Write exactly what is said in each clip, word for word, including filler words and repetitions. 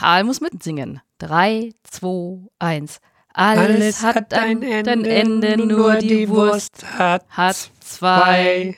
Karl muss mitsingen. Drei, zwei, eins. Alles, Alles hat, hat ein, ein Ende, Ende, nur die Wurst hat, hat zwei.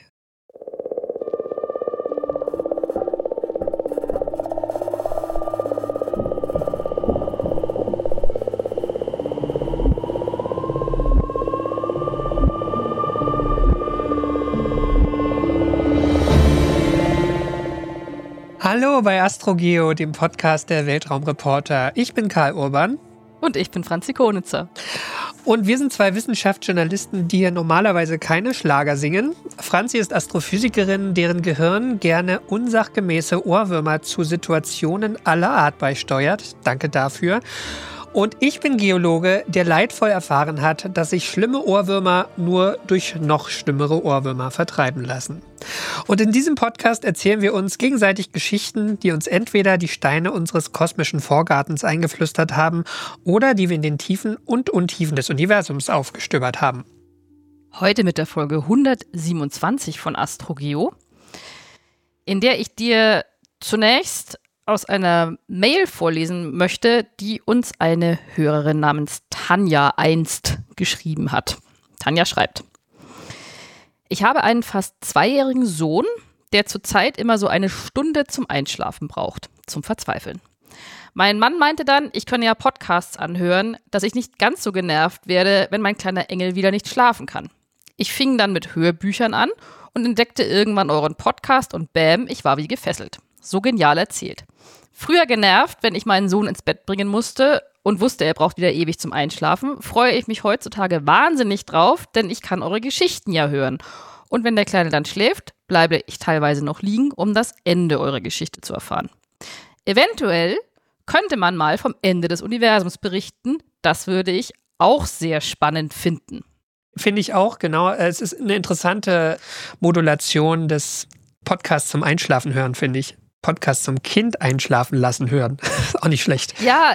Hallo bei AstroGeo, dem Podcast der Weltraumreporter. Ich bin Karl Urban. Und ich bin Franzi Konitzer. Und wir sind zwei Wissenschaftsjournalisten, die hier normalerweise keine Schlager singen. Franzi ist Astrophysikerin, deren Gehirn gerne unsachgemäße Ohrwürmer zu Situationen aller Art beisteuert. Danke dafür. Und ich bin Geologe, der leidvoll erfahren hat, dass sich schlimme Ohrwürmer nur durch noch schlimmere Ohrwürmer vertreiben lassen. Und in diesem Podcast erzählen wir uns gegenseitig Geschichten, die uns entweder die Steine unseres kosmischen Vorgartens eingeflüstert haben oder die wir in den Tiefen und Untiefen des Universums aufgestöbert haben. Heute mit der Folge hundertsiebenundzwanzig von AstroGeo, in der ich dir zunächst aus einer Mail vorlesen möchte, die uns eine Hörerin namens Tanja einst geschrieben hat. Tanja schreibt: Ich habe einen fast zweijährigen Sohn, der zurzeit immer so eine Stunde zum Einschlafen braucht, zum Verzweifeln. Mein Mann meinte dann, ich könne ja Podcasts anhören, dass ich nicht ganz so genervt werde, wenn mein kleiner Engel wieder nicht schlafen kann. Ich fing dann mit Hörbüchern an und entdeckte irgendwann euren Podcast und bäm, ich war wie gefesselt. So genial erzählt. Früher genervt, wenn ich meinen Sohn ins Bett bringen musste und wusste, er braucht wieder ewig zum Einschlafen, freue ich mich heutzutage wahnsinnig drauf, denn ich kann eure Geschichten ja hören. Und wenn der Kleine dann schläft, bleibe ich teilweise noch liegen, um das Ende eurer Geschichte zu erfahren. Eventuell könnte man mal vom Ende des Universums berichten. Das würde ich auch sehr spannend finden. Finde ich auch, genau. Es ist eine interessante Modulation des Podcasts zum Einschlafen hören, finde ich. Podcast zum Kind einschlafen lassen hören. Ist auch nicht schlecht. Ja,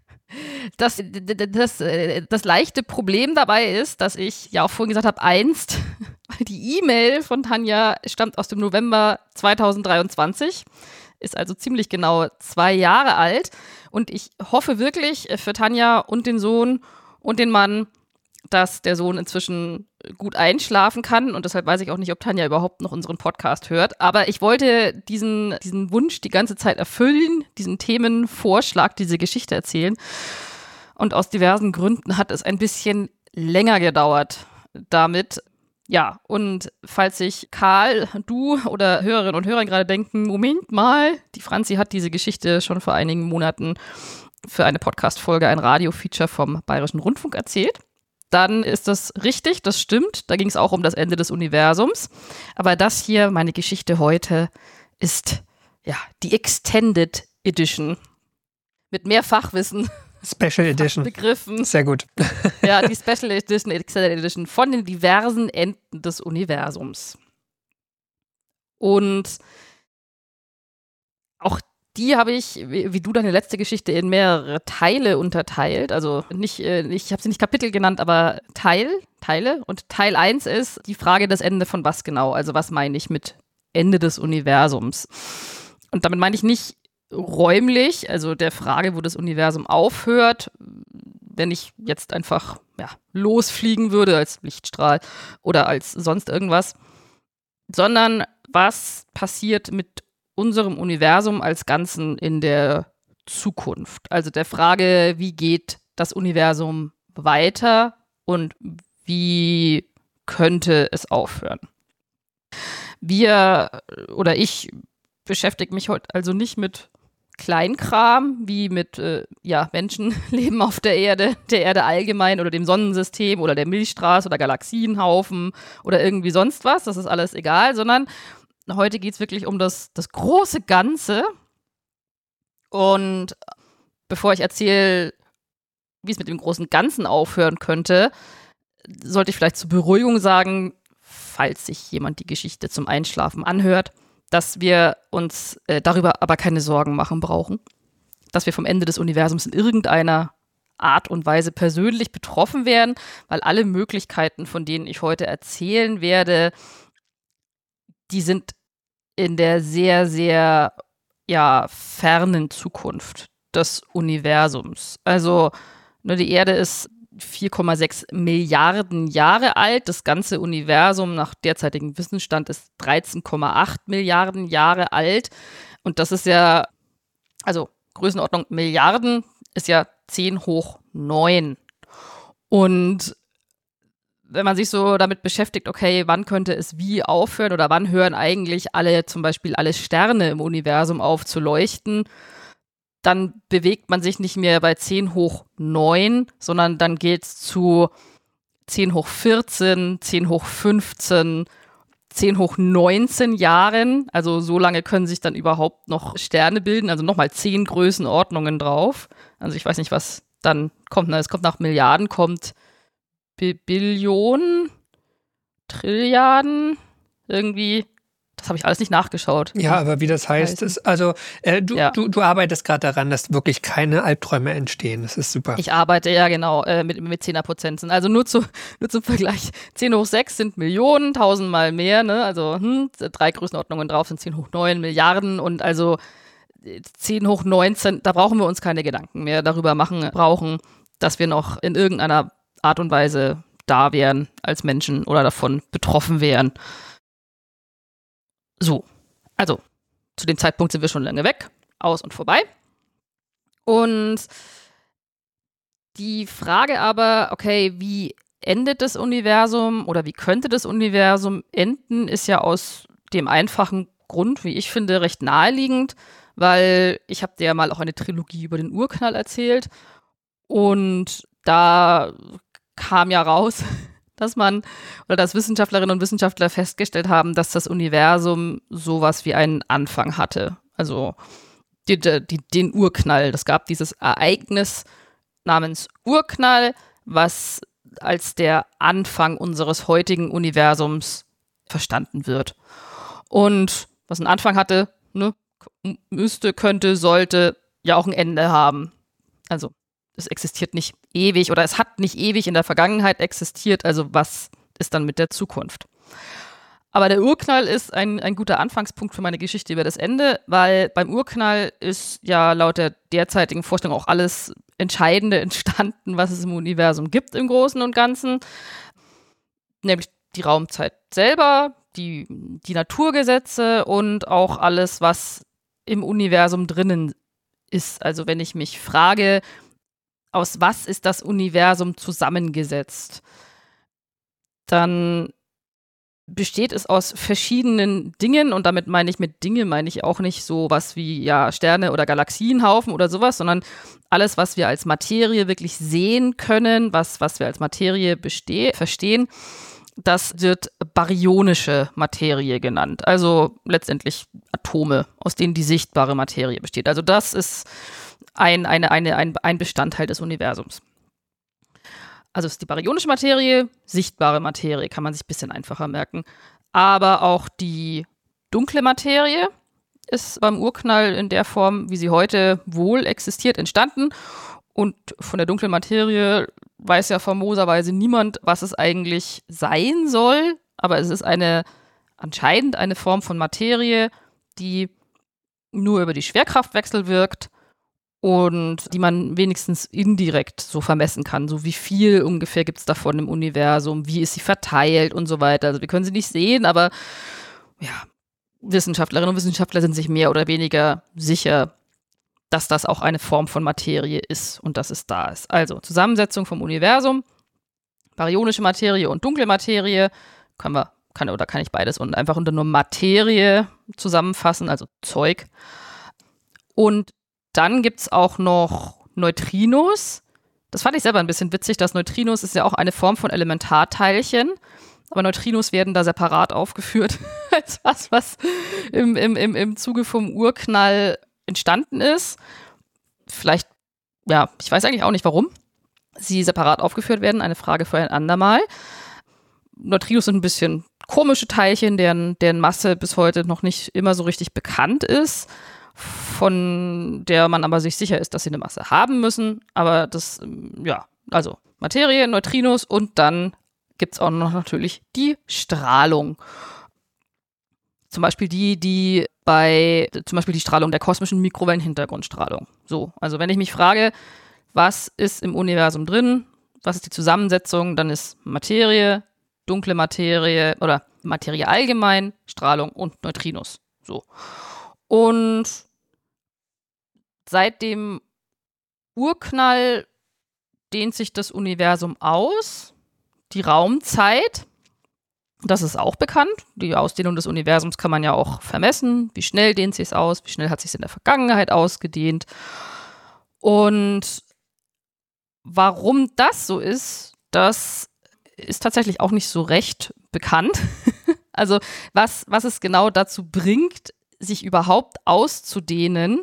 das, das, das leichte Problem dabei ist, dass ich ja auch vorhin gesagt habe, einst, die E-Mail von Tanja stammt aus dem November zweitausenddreiundzwanzig, ist also ziemlich genau zwei Jahre alt. Und ich hoffe wirklich für Tanja und den Sohn und den Mann, dass der Sohn inzwischen gut einschlafen kann. Und deshalb weiß ich auch nicht, ob Tanja überhaupt noch unseren Podcast hört. Aber ich wollte diesen, diesen Wunsch die ganze Zeit erfüllen, diesen Themenvorschlag, diese Geschichte erzählen. Und aus diversen Gründen hat es ein bisschen länger gedauert damit. Ja, und falls sich Karl, du oder Hörerinnen und Hörer gerade denken, Moment mal, die Franzi hat diese Geschichte schon vor einigen Monaten für eine Podcast-Folge, ein Radio-Feature vom Bayerischen Rundfunk erzählt. Dann ist das richtig, das stimmt. Da ging es auch um das Ende des Universums. Aber das hier, meine Geschichte heute, ist ja die Extended Edition. Mit mehr Fachwissen. Special Edition. Begriffen. Sehr gut. Ja, die Special Edition, Extended Edition von den diversen Enden des Universums. Und auch die habe ich, wie du deine letzte Geschichte, in mehrere Teile unterteilt. Also nicht, ich habe sie nicht Kapitel genannt, aber Teil, Teile. Und Teil eins ist die Frage des Ende von was genau. Also was meine ich mit Ende des Universums? Und damit meine ich nicht räumlich, also der Frage, wo das Universum aufhört, wenn ich jetzt einfach ja, losfliegen würde als Lichtstrahl oder als sonst irgendwas, sondern was passiert mit unserem Universum als Ganzen in der Zukunft. Also der Frage, wie geht das Universum weiter und wie könnte es aufhören? Wir oder ich beschäftige mich heute also nicht mit Kleinkram, wie mit äh, ja, Menschenleben auf der Erde, der Erde allgemein oder dem Sonnensystem oder der Milchstraße oder Galaxienhaufen oder irgendwie sonst was. Das ist alles egal, sondern heute geht es wirklich um das, das große Ganze. Und bevor ich erzähle, wie es mit dem großen Ganzen aufhören könnte, sollte ich vielleicht zur Beruhigung sagen, falls sich jemand die Geschichte zum Einschlafen anhört, dass wir uns äh, darüber aber keine Sorgen machen brauchen. Dass wir vom Ende des Universums in irgendeiner Art und Weise persönlich betroffen wären, weil alle Möglichkeiten, von denen ich heute erzählen werde, die sind in der sehr, sehr ja, fernen Zukunft. des Universums. Also ne, die Erde ist vier Komma sechs Milliarden Jahre alt. Das ganze Universum nach derzeitigem Wissensstand ist dreizehn Komma acht Milliarden Jahre alt. Und das ist ja, also Größenordnung Milliarden ist ja zehn hoch neun. Und wenn man sich so damit beschäftigt, okay, wann könnte es wie aufhören oder wann hören eigentlich alle, zum Beispiel alle Sterne im Universum auf zu leuchten, dann bewegt man sich nicht mehr bei zehn hoch neun, sondern dann geht es zu zehn hoch vierzehn, zehn hoch fünfzehn, zehn hoch neunzehn Jahren. Also so lange können sich dann überhaupt noch Sterne bilden, also nochmal zehn Größenordnungen drauf. Also ich weiß nicht, was dann kommt. Ne? Es kommt nach Milliarden, kommt B- Billionen, Trilliarden, irgendwie. Das habe ich alles nicht nachgeschaut. Ja, aber wie das heißt, ist, also äh, du, ja. du, du arbeitest gerade daran, dass wirklich keine Albträume entstehen. Das ist super. Ich arbeite, ja genau, äh, mit, mit Zehnerprozenten. Also nur, zu, nur zum Vergleich, zehn hoch sechs sind Millionen, tausendmal mehr, ne? Also hm, drei Größenordnungen drauf sind zehn hoch neun Milliarden und also zehn hoch neunzehn, da brauchen wir uns keine Gedanken mehr darüber machen, brauchen, dass wir noch in irgendeiner Art und Weise da wären als Menschen oder davon betroffen wären. So, also zu dem Zeitpunkt sind wir schon lange weg, aus und vorbei. Und die Frage aber, okay, wie endet das Universum oder wie könnte das Universum enden, ist ja aus dem einfachen Grund, wie ich finde, recht naheliegend, weil ich habe dir ja mal auch eine Trilogie über den Urknall erzählt und da kam ja raus, dass man oder dass Wissenschaftlerinnen und Wissenschaftler festgestellt haben, dass das Universum sowas wie einen Anfang hatte. Also die, die, den Urknall. Es gab dieses Ereignis namens Urknall, was als der Anfang unseres heutigen Universums verstanden wird. Und was einen Anfang hatte, ne, müsste, könnte, sollte ja auch ein Ende haben. Also es existiert nicht ewig oder es hat nicht ewig in der Vergangenheit existiert, also was ist dann mit der Zukunft? Aber der Urknall ist ein, ein guter Anfangspunkt für meine Geschichte über das Ende, weil beim Urknall ist ja laut der derzeitigen Vorstellung auch alles Entscheidende entstanden, was es im Universum gibt im Großen und Ganzen, nämlich die Raumzeit selber, die, die Naturgesetze und auch alles, was im Universum drinnen ist. Also wenn ich mich frage, aus was ist das Universum zusammengesetzt, dann besteht es aus verschiedenen Dingen und damit meine ich mit Dinge, meine ich auch nicht so was wie ja Sterne oder Galaxienhaufen oder sowas, sondern alles, was wir als Materie wirklich sehen können, was, was wir als Materie beste- verstehen, das wird baryonische Materie genannt. Also letztendlich Atome, aus denen die sichtbare Materie besteht. Also das ist ein, eine, eine, ein, ein Bestandteil des Universums. Also ist die baryonische Materie, sichtbare Materie, kann man sich ein bisschen einfacher merken. Aber auch die dunkle Materie ist beim Urknall in der Form, wie sie heute wohl existiert, entstanden. Und von der dunklen Materie weiß ja famoserweise niemand, was es eigentlich sein soll. Aber es ist eine, anscheinend eine Form von Materie, die nur über die Schwerkraftwechsel wirkt und die man wenigstens indirekt so vermessen kann. So wie viel ungefähr gibt es davon im Universum, wie ist sie verteilt und so weiter. Also wir können sie nicht sehen, aber ja, Wissenschaftlerinnen und Wissenschaftler sind sich mehr oder weniger sicher, dass das auch eine Form von Materie ist und dass es da ist. Also Zusammensetzung vom Universum, baryonische Materie und dunkle Materie, können wir, kann oder kann ich beides und einfach unter nur Materie zusammenfassen, also Zeug. Und dann gibt es auch noch Neutrinos. Das fand ich selber ein bisschen witzig, dass Neutrinos ist ja auch eine Form von Elementarteilchen, aber Neutrinos werden da separat aufgeführt als was, was im, im, im, im Zuge vom Urknall entstanden ist. Vielleicht, ja, ich weiß eigentlich auch nicht, warum sie separat aufgeführt werden. Eine Frage für ein andermal. Neutrinos sind ein bisschen komische Teilchen, deren, deren Masse bis heute noch nicht immer so richtig bekannt ist, von der man aber sich sicher ist, dass sie eine Masse haben müssen. Aber das, ja, also Materie, Neutrinos und dann gibt es auch noch natürlich die Strahlung. zum Beispiel die, die bei zum Beispiel die Strahlung der kosmischen Mikrowellenhintergrundstrahlung. So, also wenn ich mich frage, was ist im Universum drin, was ist die Zusammensetzung, dann ist Materie, dunkle Materie oder Materie allgemein, Strahlung und Neutrinos. So. Und seit dem Urknall dehnt sich das Universum aus, die Raumzeit, das ist auch bekannt. Die Ausdehnung des Universums kann man ja auch vermessen. Wie schnell dehnt sich es aus? Wie schnell hat sich es in der Vergangenheit ausgedehnt? Und warum das so ist, das ist tatsächlich auch nicht so recht bekannt. Also was, was es genau dazu bringt, sich überhaupt auszudehnen.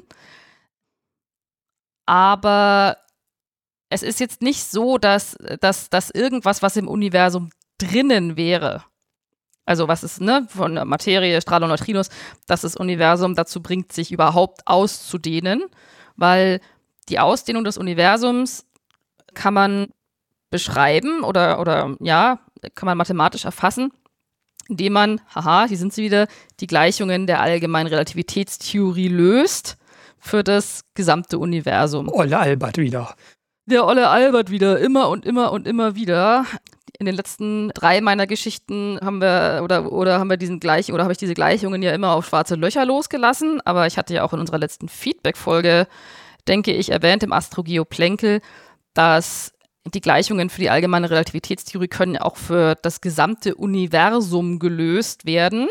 Aber es ist jetzt nicht so, dass, dass, dass irgendwas, was im Universum drinnen wäre, also was ist, ne, von Materie, Strahlung, Neutrinos, dass das Universum dazu bringt, sich überhaupt auszudehnen, weil die Ausdehnung des Universums kann man beschreiben oder, oder ja, kann man mathematisch erfassen, indem man, haha, hier sind sie wieder, die Gleichungen der allgemeinen Relativitätstheorie löst für das gesamte Universum. Olle Albert wieder. Der olle Albert wieder, immer und immer und immer wieder. In den letzten drei meiner Geschichten haben wir oder oder haben wir diesen gleich oder habe ich diese Gleichungen ja immer auf schwarze Löcher losgelassen, aber ich hatte ja auch in unserer letzten Feedback-Folge, denke ich, erwähnt im Astrogeoplänkel, dass die Gleichungen für die allgemeine Relativitätstheorie können ja auch für das gesamte Universum gelöst werden.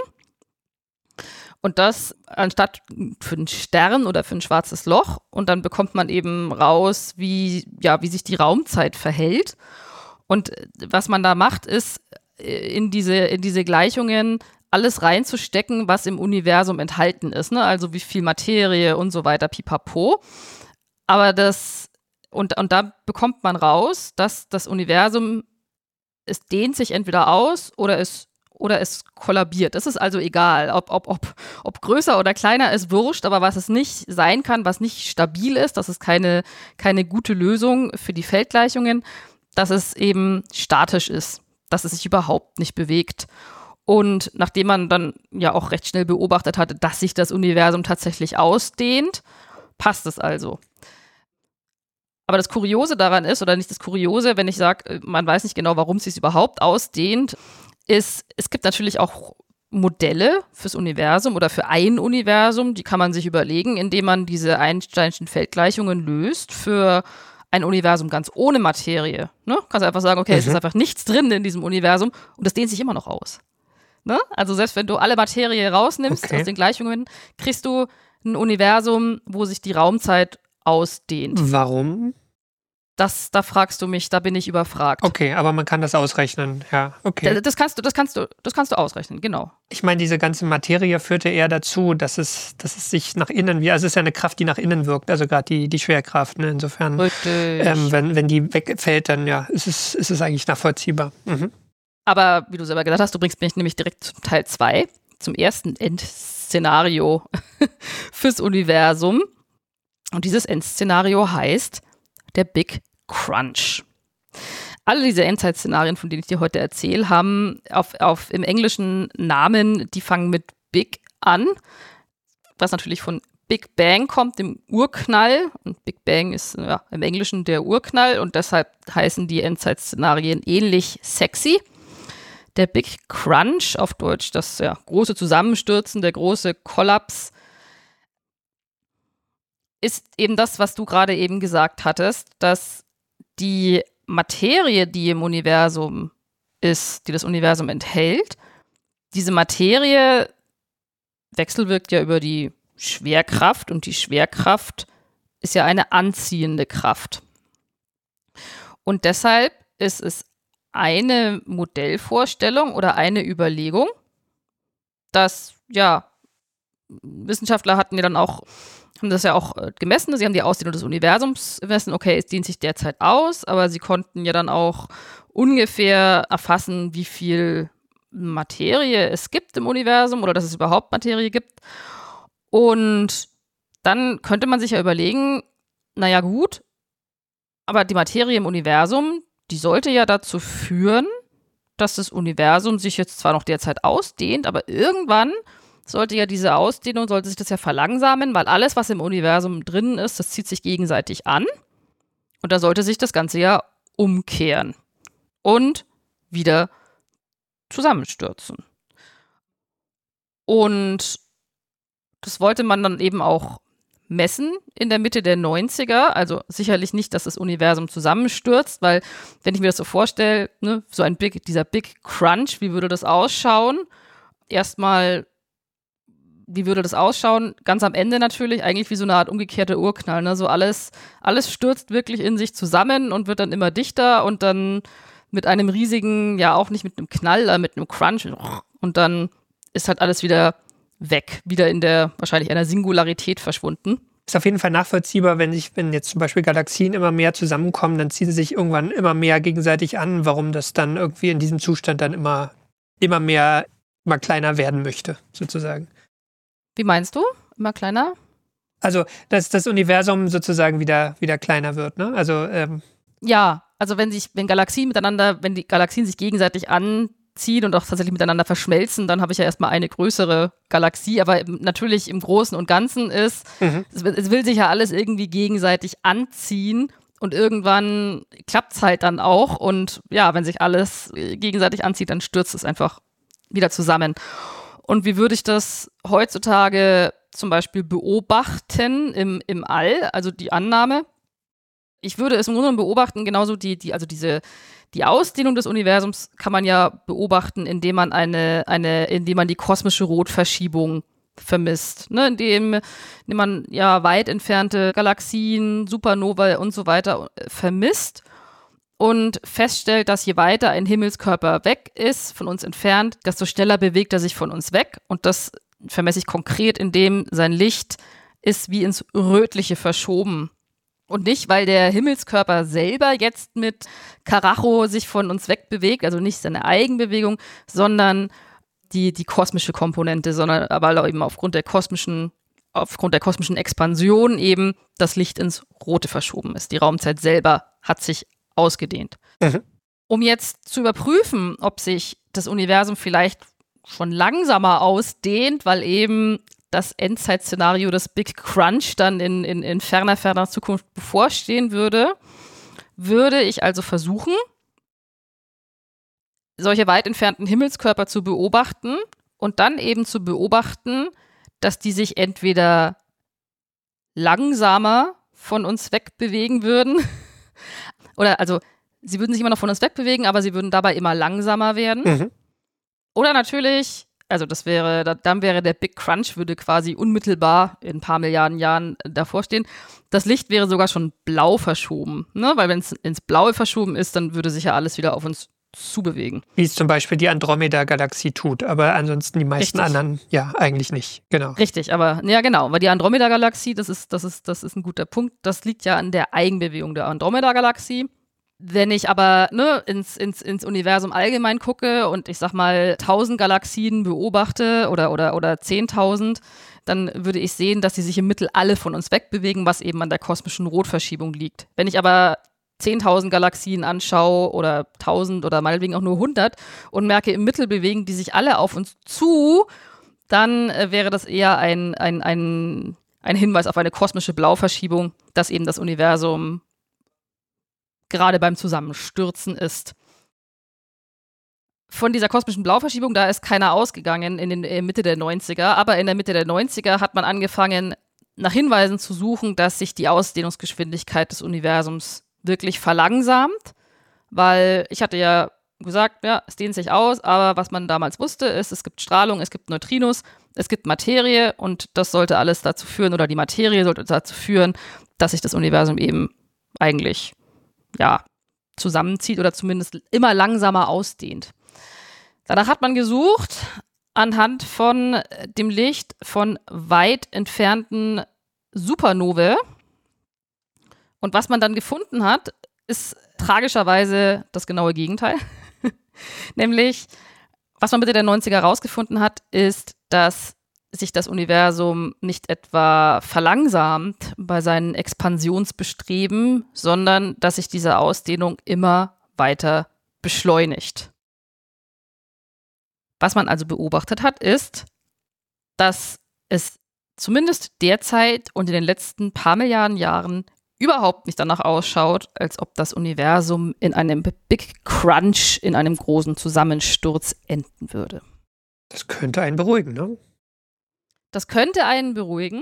Und das anstatt für einen Stern oder für ein schwarzes Loch. Und dann bekommt man eben raus, wie, ja, wie sich die Raumzeit verhält. Und was man da macht, ist, in diese, in diese Gleichungen alles reinzustecken, was im Universum enthalten ist. Ne? Also wie viel Materie und so weiter, pipapo. Aber das, und, und da bekommt man raus, dass das Universum, es dehnt sich entweder aus oder es oder es kollabiert. Es ist also egal, ob, ob, ob, ob größer oder kleiner ist, wurscht, aber was es nicht sein kann, was nicht stabil ist, das ist keine, keine gute Lösung für die Feldgleichungen, dass es eben statisch ist, dass es sich überhaupt nicht bewegt. Und nachdem man dann ja auch recht schnell beobachtet hatte, dass sich das Universum tatsächlich ausdehnt, passt es also. Aber das Kuriose daran ist, oder nicht das Kuriose, wenn ich sage, man weiß nicht genau, warum es sich überhaupt ausdehnt, ist, es gibt natürlich auch Modelle fürs Universum oder für ein Universum, die kann man sich überlegen, indem man diese Einsteinschen Feldgleichungen löst für ein Universum ganz ohne Materie. Ne? Kannst du einfach sagen, okay, mhm. es ist einfach nichts drin in diesem Universum und das dehnt sich immer noch aus. Ne? Also selbst wenn du alle Materie rausnimmst okay. aus den Gleichungen, kriegst du ein Universum, wo sich die Raumzeit ausdehnt. Warum? Das, da fragst du mich, da bin ich überfragt. Okay, aber man kann das ausrechnen, ja, okay. Das, das kannst du, das kannst du, das kannst du ausrechnen, genau. Ich meine, diese ganze Materie führte eher dazu, dass es, dass es sich nach innen, wie, also es ist ja eine Kraft, die nach innen wirkt, also gerade die, die Schwerkraft, ne? Insofern, ähm, wenn, wenn die wegfällt, dann ja, ist es, ist es eigentlich nachvollziehbar. Mhm. Aber wie du selber gesagt hast, du bringst mich nämlich direkt zum Teil zwei, zum ersten Endszenario fürs Universum. Und dieses Endszenario heißt der Big Crunch. Alle diese Endzeitszenarien, von denen ich dir heute erzähle, haben auf, auf im Englischen Namen, die fangen mit Big an, was natürlich von Big Bang kommt, dem Urknall. Und Big Bang ist ja, im Englischen der Urknall und deshalb heißen die Endzeitszenarien ähnlich sexy. Der Big Crunch, auf Deutsch das ja, große Zusammenstürzen, der große Kollaps, ist eben das, was du gerade eben gesagt hattest, dass die Materie, die im Universum ist, die das Universum enthält, diese Materie wechselwirkt ja über die Schwerkraft und die Schwerkraft ist ja eine anziehende Kraft. Und deshalb ist es eine Modellvorstellung oder eine Überlegung, dass, ja, Wissenschaftler hatten ja dann auch haben das ja auch gemessen, sie haben die Ausdehnung des Universums gemessen, okay, es dehnt sich derzeit aus, aber sie konnten ja dann auch ungefähr erfassen, wie viel Materie es gibt im Universum oder dass es überhaupt Materie gibt. Und dann könnte man sich ja überlegen, naja gut, aber die Materie im Universum, die sollte ja dazu führen, dass das Universum sich jetzt zwar noch derzeit ausdehnt, aber irgendwann sollte ja diese Ausdehnung, sollte sich das ja verlangsamen, weil alles, was im Universum drin ist, das zieht sich gegenseitig an. Und da sollte sich das Ganze ja umkehren und wieder zusammenstürzen. Und das wollte man dann eben auch messen in der Mitte der neunziger. Also sicherlich nicht, dass das Universum zusammenstürzt, weil wenn ich mir das so vorstelle, ne, so ein Big, dieser Big Crunch, wie würde das ausschauen? Erstmal, wie würde das ausschauen? Ganz am Ende natürlich, eigentlich wie so eine Art umgekehrter Urknall. Ne? So alles, alles stürzt wirklich in sich zusammen und wird dann immer dichter und dann mit einem riesigen, ja auch nicht mit einem Knall, aber mit einem Crunch und dann ist halt alles wieder weg, wieder in der wahrscheinlich einer Singularität verschwunden. Ist auf jeden Fall nachvollziehbar, wenn sich, wenn jetzt zum Beispiel Galaxien immer mehr zusammenkommen, dann ziehen sie sich irgendwann immer mehr gegenseitig an, warum das dann irgendwie in diesem Zustand dann immer, immer mehr, immer kleiner werden möchte, sozusagen. Wie meinst du? Immer kleiner? Also, dass das Universum sozusagen wieder, wieder kleiner wird, ne? Also, ähm ja, also wenn sich, wenn Galaxien miteinander, wenn die Galaxien sich gegenseitig anziehen und auch tatsächlich miteinander verschmelzen, dann habe ich ja erstmal eine größere Galaxie, aber natürlich im Großen und Ganzen ist, mhm. es, es will sich ja alles irgendwie gegenseitig anziehen und irgendwann klappt es halt dann auch und ja, wenn sich alles gegenseitig anzieht, dann stürzt es einfach wieder zusammen. Und wie würde ich das heutzutage zum Beispiel beobachten im, im All, also die Annahme? Ich würde es im Grunde genommen beobachten, genauso die, die, also diese, die Ausdehnung des Universums kann man ja beobachten, indem man eine, eine, indem man die kosmische Rotverschiebung vermisst, ne? indem, indem man ja weit entfernte Galaxien, Supernova und so weiter vermisst und feststellt, dass je weiter ein Himmelskörper weg ist, von uns entfernt, desto schneller bewegt er sich von uns weg und das vermesse ich konkret, indem sein Licht ist wie ins Rötliche verschoben. Und nicht, weil der Himmelskörper selber jetzt mit Karacho sich von uns wegbewegt, also nicht seine Eigenbewegung, sondern die, die kosmische Komponente, sondern aber eben aufgrund der kosmischen, aufgrund der kosmischen Expansion eben das Licht ins Rote verschoben ist. Die Raumzeit selber hat sich ausgedehnt. Mhm. Um jetzt zu überprüfen, ob sich das Universum vielleicht schon langsamer ausdehnt, weil eben das Endzeitszenario des Big Crunch dann in, in, in ferner, ferner Zukunft bevorstehen würde, würde ich also versuchen, solche weit entfernten Himmelskörper zu beobachten und dann eben zu beobachten, dass die sich entweder langsamer von uns wegbewegen würden oder also sie würden sich immer noch von uns wegbewegen, aber sie würden dabei immer langsamer werden. Mhm. Oder natürlich, also das wäre, dann wäre der Big Crunch, würde quasi unmittelbar in ein paar Milliarden Jahren davor stehen. Das Licht wäre sogar schon blau verschoben, ne? Weil wenn es ins Blaue verschoben ist, dann würde sich ja alles wieder auf uns zubewegen. Wie es zum Beispiel die Andromeda-Galaxie tut, aber ansonsten die meisten Richtig. anderen ja eigentlich nicht, genau. Richtig, aber ja genau, weil die Andromeda-Galaxie, das ist, das ist, das ist ein guter Punkt, das liegt ja an der Eigenbewegung der Andromeda-Galaxie. Wenn ich aber ne, ins, ins, ins Universum allgemein gucke und ich sag mal tausend Galaxien beobachte oder, oder, oder zehntausend, dann würde ich sehen, dass sie sich im Mittel alle von uns wegbewegen, was eben an der kosmischen Rotverschiebung liegt. Wenn ich aber zehntausend Galaxien anschaue oder tausend oder meinetwegen auch nur hundert und merke, im Mittel bewegen die sich alle auf uns zu, dann äh, wäre das eher ein, ein, ein, ein Hinweis auf eine kosmische Blauverschiebung, dass eben das Universum gerade beim Zusammenstürzen ist. Von dieser kosmischen Blauverschiebung, da ist keiner ausgegangen in der Mitte der neunziger, aber in der Mitte der neunziger hat man angefangen, nach Hinweisen zu suchen, dass sich die Ausdehnungsgeschwindigkeit des Universums wirklich verlangsamt, weil ich hatte ja gesagt, ja, es dehnt sich aus, aber was man damals wusste, ist, es gibt Strahlung, es gibt Neutrinos, es gibt Materie und das sollte alles dazu führen, oder die Materie sollte dazu führen, dass sich das Universum eben eigentlich ja, zusammenzieht oder zumindest immer langsamer ausdehnt. Danach hat man gesucht anhand von dem Licht von weit entfernten Supernovae. Und was man dann gefunden hat, ist tragischerweise das genaue Gegenteil. Nämlich, was man Mitte der neunziger herausgefunden hat, ist, dass sich das Universum nicht etwa verlangsamt bei seinen Expansionsbestreben, sondern dass sich diese Ausdehnung immer weiter beschleunigt. Was man also beobachtet hat, ist, dass es zumindest derzeit und in den letzten paar Milliarden Jahren überhaupt nicht danach ausschaut, als ob das Universum in einem Big Crunch, in einem großen Zusammensturz enden würde. Das könnte einen beruhigen, ne? Das könnte einen beruhigen,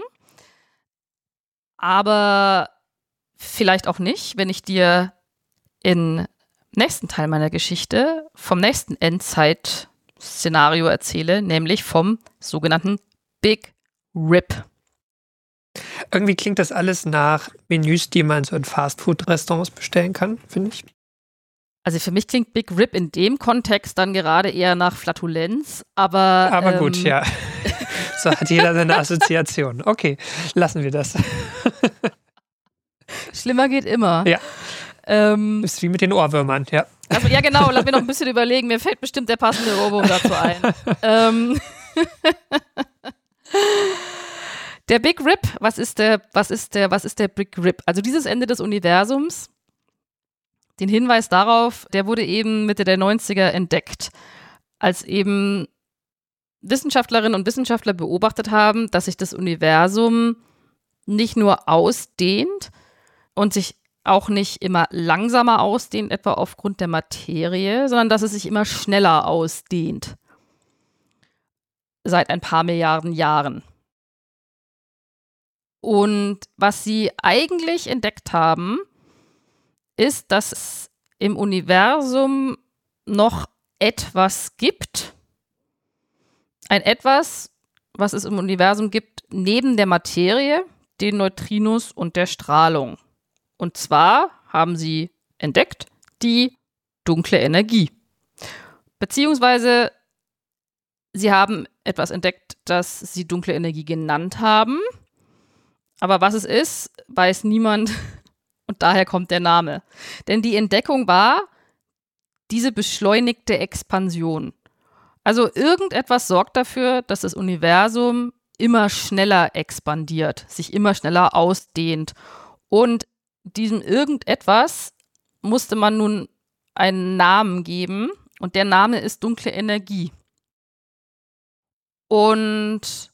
aber vielleicht auch nicht, wenn ich dir im nächsten Teil meiner Geschichte vom nächsten Endzeit-Szenario erzähle, nämlich vom sogenannten Big Rip. Irgendwie klingt das alles nach Menüs, die man so in Fastfood-Restaurants bestellen kann, finde ich. Also für mich klingt Big Rip in dem Kontext dann gerade eher nach Flatulenz, aber Aber ähm, gut, ja. So hat jeder seine Assoziation. Okay, lassen wir das. Schlimmer geht immer. Ja. Ähm, Ist wie mit den Ohrwürmern, ja. Also, ja, genau, lass mir noch ein bisschen überlegen. Mir fällt bestimmt der passende Ohrwurm dazu ein. ähm, der Big Rip, was ist der, was ist der, was ist der Big Rip? Also dieses Ende des Universums, den Hinweis darauf, der wurde eben Mitte der neunziger entdeckt, als eben Wissenschaftlerinnen und Wissenschaftler beobachtet haben, dass sich das Universum nicht nur ausdehnt und sich auch nicht immer langsamer ausdehnt, etwa aufgrund der Materie, sondern dass es sich immer schneller ausdehnt. Seit ein paar Milliarden Jahren. Und was sie eigentlich entdeckt haben, ist, dass es im Universum noch etwas gibt. Ein Etwas, was es im Universum gibt, neben der Materie, den Neutrinos und der Strahlung. Und zwar haben sie entdeckt die dunkle Energie. Beziehungsweise sie haben etwas entdeckt, das sie dunkle Energie genannt haben. Aber was es ist, weiß niemand und daher kommt der Name. Denn die Entdeckung war diese beschleunigte Expansion. Also irgendetwas sorgt dafür, dass das Universum immer schneller expandiert, sich immer schneller ausdehnt. Und diesem irgendetwas musste man nun einen Namen geben und der Name ist dunkle Energie. Und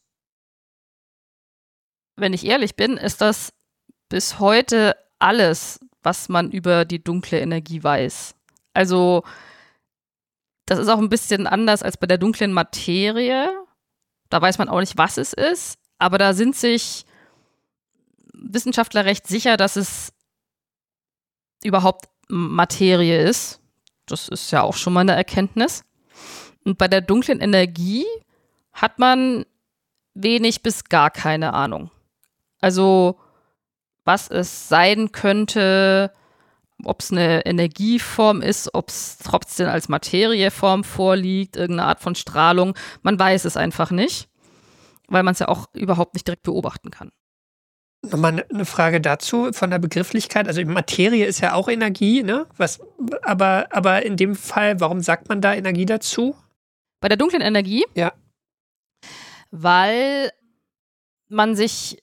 wenn ich ehrlich bin, ist das bis heute alles, was man über die dunkle Energie weiß. Also das ist auch ein bisschen anders als bei der dunklen Materie. Da weiß man auch nicht, was es ist, aber da sind sich Wissenschaftler recht sicher, dass es überhaupt Materie ist. Das ist ja auch schon mal eine Erkenntnis. Und bei der dunklen Energie hat man wenig bis gar keine Ahnung. Also was es sein könnte, ob es eine Energieform ist, ob es trotzdem als Materieform vorliegt, irgendeine Art von Strahlung. Man weiß es einfach nicht, weil man es ja auch überhaupt nicht direkt beobachten kann. Nochmal eine Frage dazu von der Begrifflichkeit. Also Materie ist ja auch Energie, ne? Was, aber, aber in dem Fall, warum sagt man da Energie dazu? Bei der dunklen Energie? Ja. Weil man sich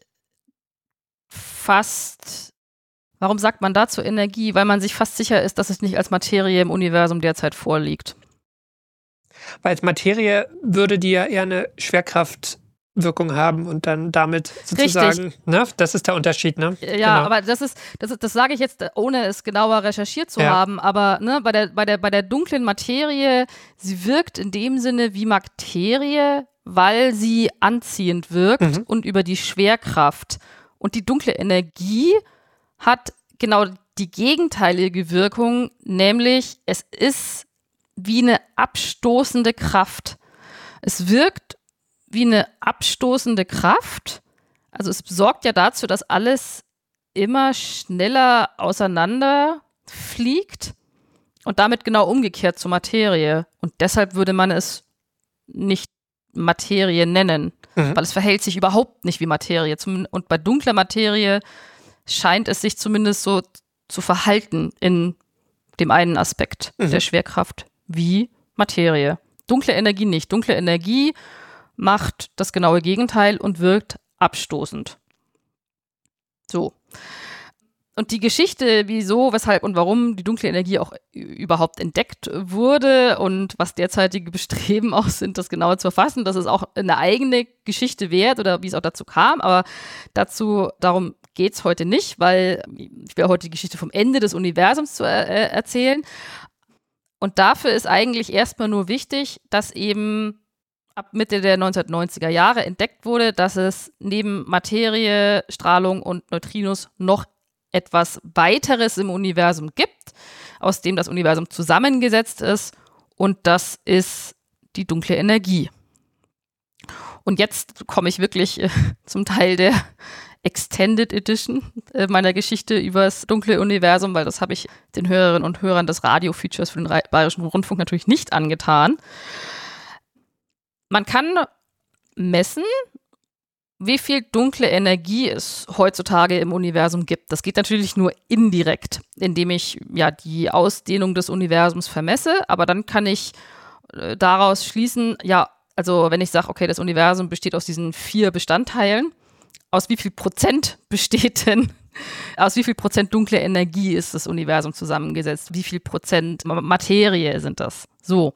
fast, warum sagt man dazu Energie? Weil man sich fast sicher ist, dass es nicht als Materie im Universum derzeit vorliegt. Weil als Materie würde die ja eher eine Schwerkraftwirkung haben und dann damit sozusagen, Richtig. Ne? Das ist der Unterschied, ne? Ja, Genau. aber das ist, das ist, das sage ich jetzt, ohne es genauer recherchiert zu Ja. haben, aber ne, bei der, bei der, bei der dunklen Materie, sie wirkt in dem Sinne wie Materie, weil sie anziehend wirkt Mhm. und über die Schwerkraft. Und die dunkle Energie hat genau die gegenteilige Wirkung, nämlich es ist wie eine abstoßende Kraft. Es wirkt wie eine abstoßende Kraft. Also es sorgt ja dazu, dass alles immer schneller auseinander fliegt und damit genau umgekehrt zur Materie. Und deshalb würde man es nicht Materie nennen, Mhm. weil es verhält sich überhaupt nicht wie Materie. Zum- Und bei dunkler Materie scheint es sich zumindest so zu verhalten in dem einen Aspekt Mhm. der Schwerkraft wie Materie. Dunkle Energie nicht. Dunkle Energie macht das genaue Gegenteil und wirkt abstoßend. So. und die Geschichte, wieso, weshalb und warum die dunkle Energie auch überhaupt entdeckt wurde und was derzeitige Bestreben auch sind, das genauer zu erfassen, das ist auch eine eigene Geschichte wert oder wie es auch dazu kam, aber dazu, darum geht es heute nicht, weil ich will heute die Geschichte vom Ende des Universums zu er- erzählen. Und dafür ist eigentlich erstmal nur wichtig, dass eben ab Mitte der neunzehnhundertneunziger Jahre entdeckt wurde, dass es neben Materie, Strahlung und Neutrinos noch etwas weiteres im Universum gibt, aus dem das Universum zusammengesetzt ist, und das ist die dunkle Energie. Und jetzt komme ich wirklich äh, zum Teil der Extended Edition äh, meiner Geschichte über das dunkle Universum, weil das habe ich den Hörerinnen und Hörern des Radio-Features für den Ra- Bayerischen Rundfunk natürlich nicht angetan. Man kann messen, wie viel dunkle Energie es heutzutage im Universum gibt. Das geht natürlich nur indirekt, indem ich ja die Ausdehnung des Universums vermesse, aber dann kann ich äh, daraus schließen, ja, also wenn ich sage, okay, das Universum besteht aus diesen vier Bestandteilen, aus wie viel Prozent besteht denn, aus wie viel Prozent dunkle Energie ist das Universum zusammengesetzt? Wie viel Prozent Materie sind das? So.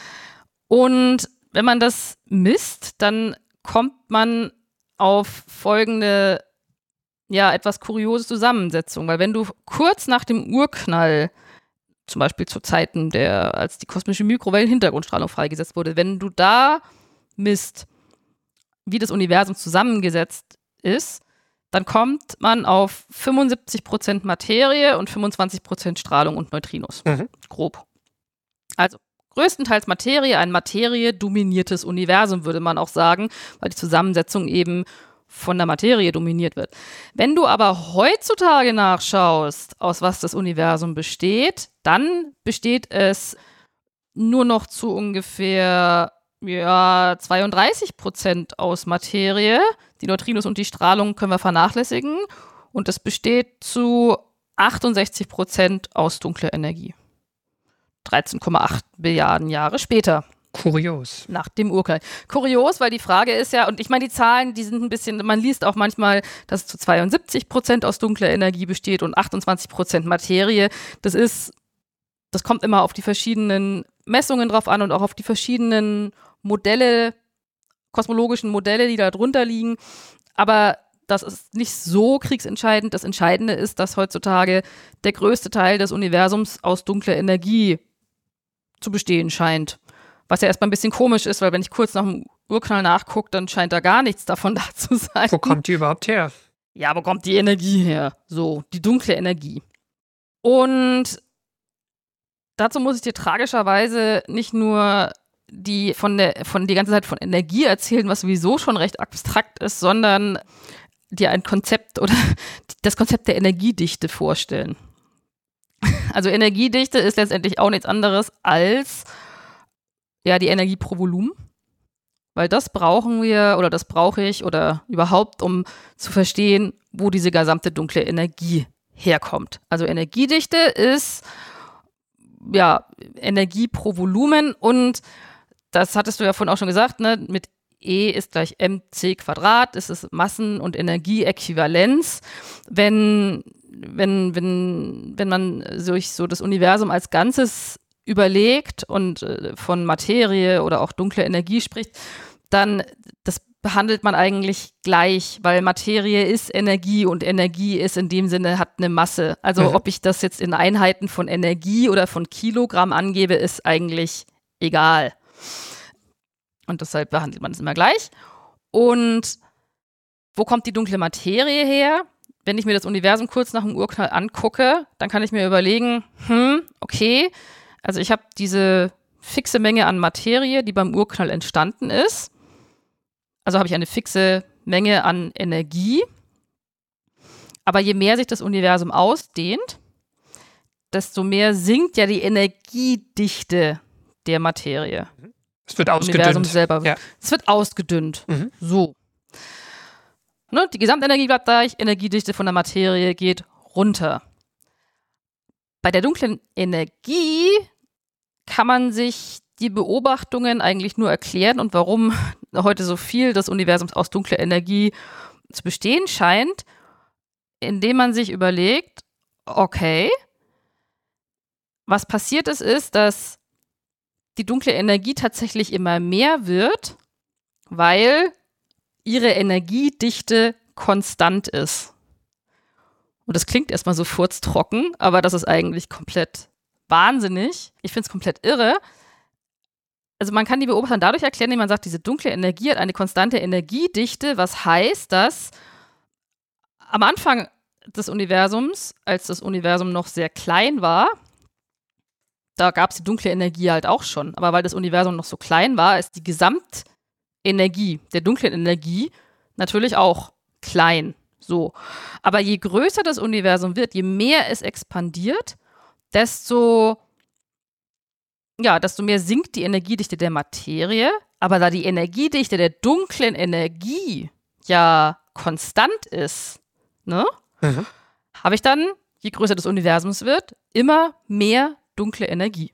Und wenn man das misst, dann kommt man auf folgende, ja, etwas kuriose Zusammensetzung. Weil wenn du kurz nach dem Urknall, zum Beispiel zu Zeiten der, als die kosmische Mikrowellen-Hintergrundstrahlung freigesetzt wurde, wenn du da misst, wie das Universum zusammengesetzt ist, dann kommt man auf fünfundsiebzig Prozent Materie und fünfundzwanzig Prozent Strahlung und Neutrinos. Mhm. Grob. Also größtenteils Materie, ein Materie-dominiertes Universum, würde man auch sagen, weil die Zusammensetzung eben von der Materie dominiert wird. Wenn du aber heutzutage nachschaust, aus was das Universum besteht, dann besteht es nur noch zu ungefähr ja, zweiunddreißig Prozent aus Materie. Die Neutrinos und die Strahlung können wir vernachlässigen. Und es besteht zu achtundsechzig Prozent aus dunkler Energie. dreizehn Komma acht Milliarden Jahre später. Kurios. Nach dem Urknall. Kurios, weil die Frage ist ja, und ich meine, die Zahlen, die sind ein bisschen, man liest auch manchmal, dass es zu zweiundsiebzig Prozent aus dunkler Energie besteht und achtundzwanzig Prozent Materie. Das ist, das kommt immer auf die verschiedenen Messungen drauf an und auch auf die verschiedenen Modelle, kosmologischen Modelle, die da drunter liegen. Aber das ist nicht so kriegsentscheidend. Das Entscheidende ist, dass heutzutage der größte Teil des Universums aus dunkler Energie zu bestehen scheint. Was ja erstmal ein bisschen komisch ist, weil wenn ich kurz nach dem Urknall nachgucke, dann scheint da gar nichts davon da zu sein. Wo kommt die überhaupt her? Ja, wo kommt die Energie her? So, die dunkle Energie. Und dazu muss ich dir tragischerweise nicht nur die von der von die ganze Zeit von Energie erzählen, was sowieso schon recht abstrakt ist, sondern dir ein Konzept oder das Konzept der Energiedichte vorstellen. Also Energiedichte ist letztendlich auch nichts anderes als ja die Energie pro Volumen, weil das brauchen wir oder das brauche ich oder überhaupt, um zu verstehen, wo diese gesamte dunkle Energie herkommt. Also Energiedichte ist ja Energie pro Volumen, und das hattest du ja vorhin auch schon gesagt, ne, mit E ist gleich mc Quadrat, es ist Massen- und Energieäquivalenz. Wenn, wenn, wenn, wenn man sich so das Universum als Ganzes überlegt und äh, von Materie oder auch dunkler Energie spricht, dann das behandelt man eigentlich gleich, weil Materie ist Energie und Energie ist in dem Sinne, hat eine Masse. Also mhm. ob ich das jetzt in Einheiten von Energie oder von Kilogramm angebe, ist eigentlich egal. Und deshalb behandelt man es immer gleich. Und wo kommt die dunkle Materie her? Wenn ich mir das Universum kurz nach dem Urknall angucke, dann kann ich mir überlegen, hm, okay, also ich habe diese fixe Menge an Materie, die beim Urknall entstanden ist. Also habe ich eine fixe Menge an Energie. Aber je mehr sich das Universum ausdehnt, desto mehr sinkt ja die Energiedichte der Materie. Es wird ausgedünnt. Universum selber. Ja. Es wird ausgedünnt. Mhm. So. Ne, die Gesamtenergie bleibt gleich, Energiedichte von der Materie geht runter. Bei der dunklen Energie kann man sich die Beobachtungen eigentlich nur erklären und warum heute so viel des Universums aus dunkler Energie zu bestehen scheint, indem man sich überlegt, okay. Was passiert ist, ist, dass die dunkle Energie tatsächlich immer mehr wird, weil ihre Energiedichte konstant ist. Und das klingt erstmal so furztrocken, aber das ist eigentlich komplett wahnsinnig. Ich finde es komplett irre. Also man kann die Beobachtung dadurch erklären, indem man sagt, diese dunkle Energie hat eine konstante Energiedichte, was heißt, dass am Anfang des Universums, als das Universum noch sehr klein war, da gab es die dunkle Energie halt auch schon. Aber weil das Universum noch so klein war, ist die Gesamtenergie der dunklen Energie natürlich auch klein. So. Aber je größer das Universum wird, je mehr es expandiert, desto, ja, desto mehr sinkt die Energiedichte der Materie. Aber da die Energiedichte der dunklen Energie ja konstant ist, ne, mhm. habe ich dann, je größer das Universum wird, immer mehr dunkle Energie.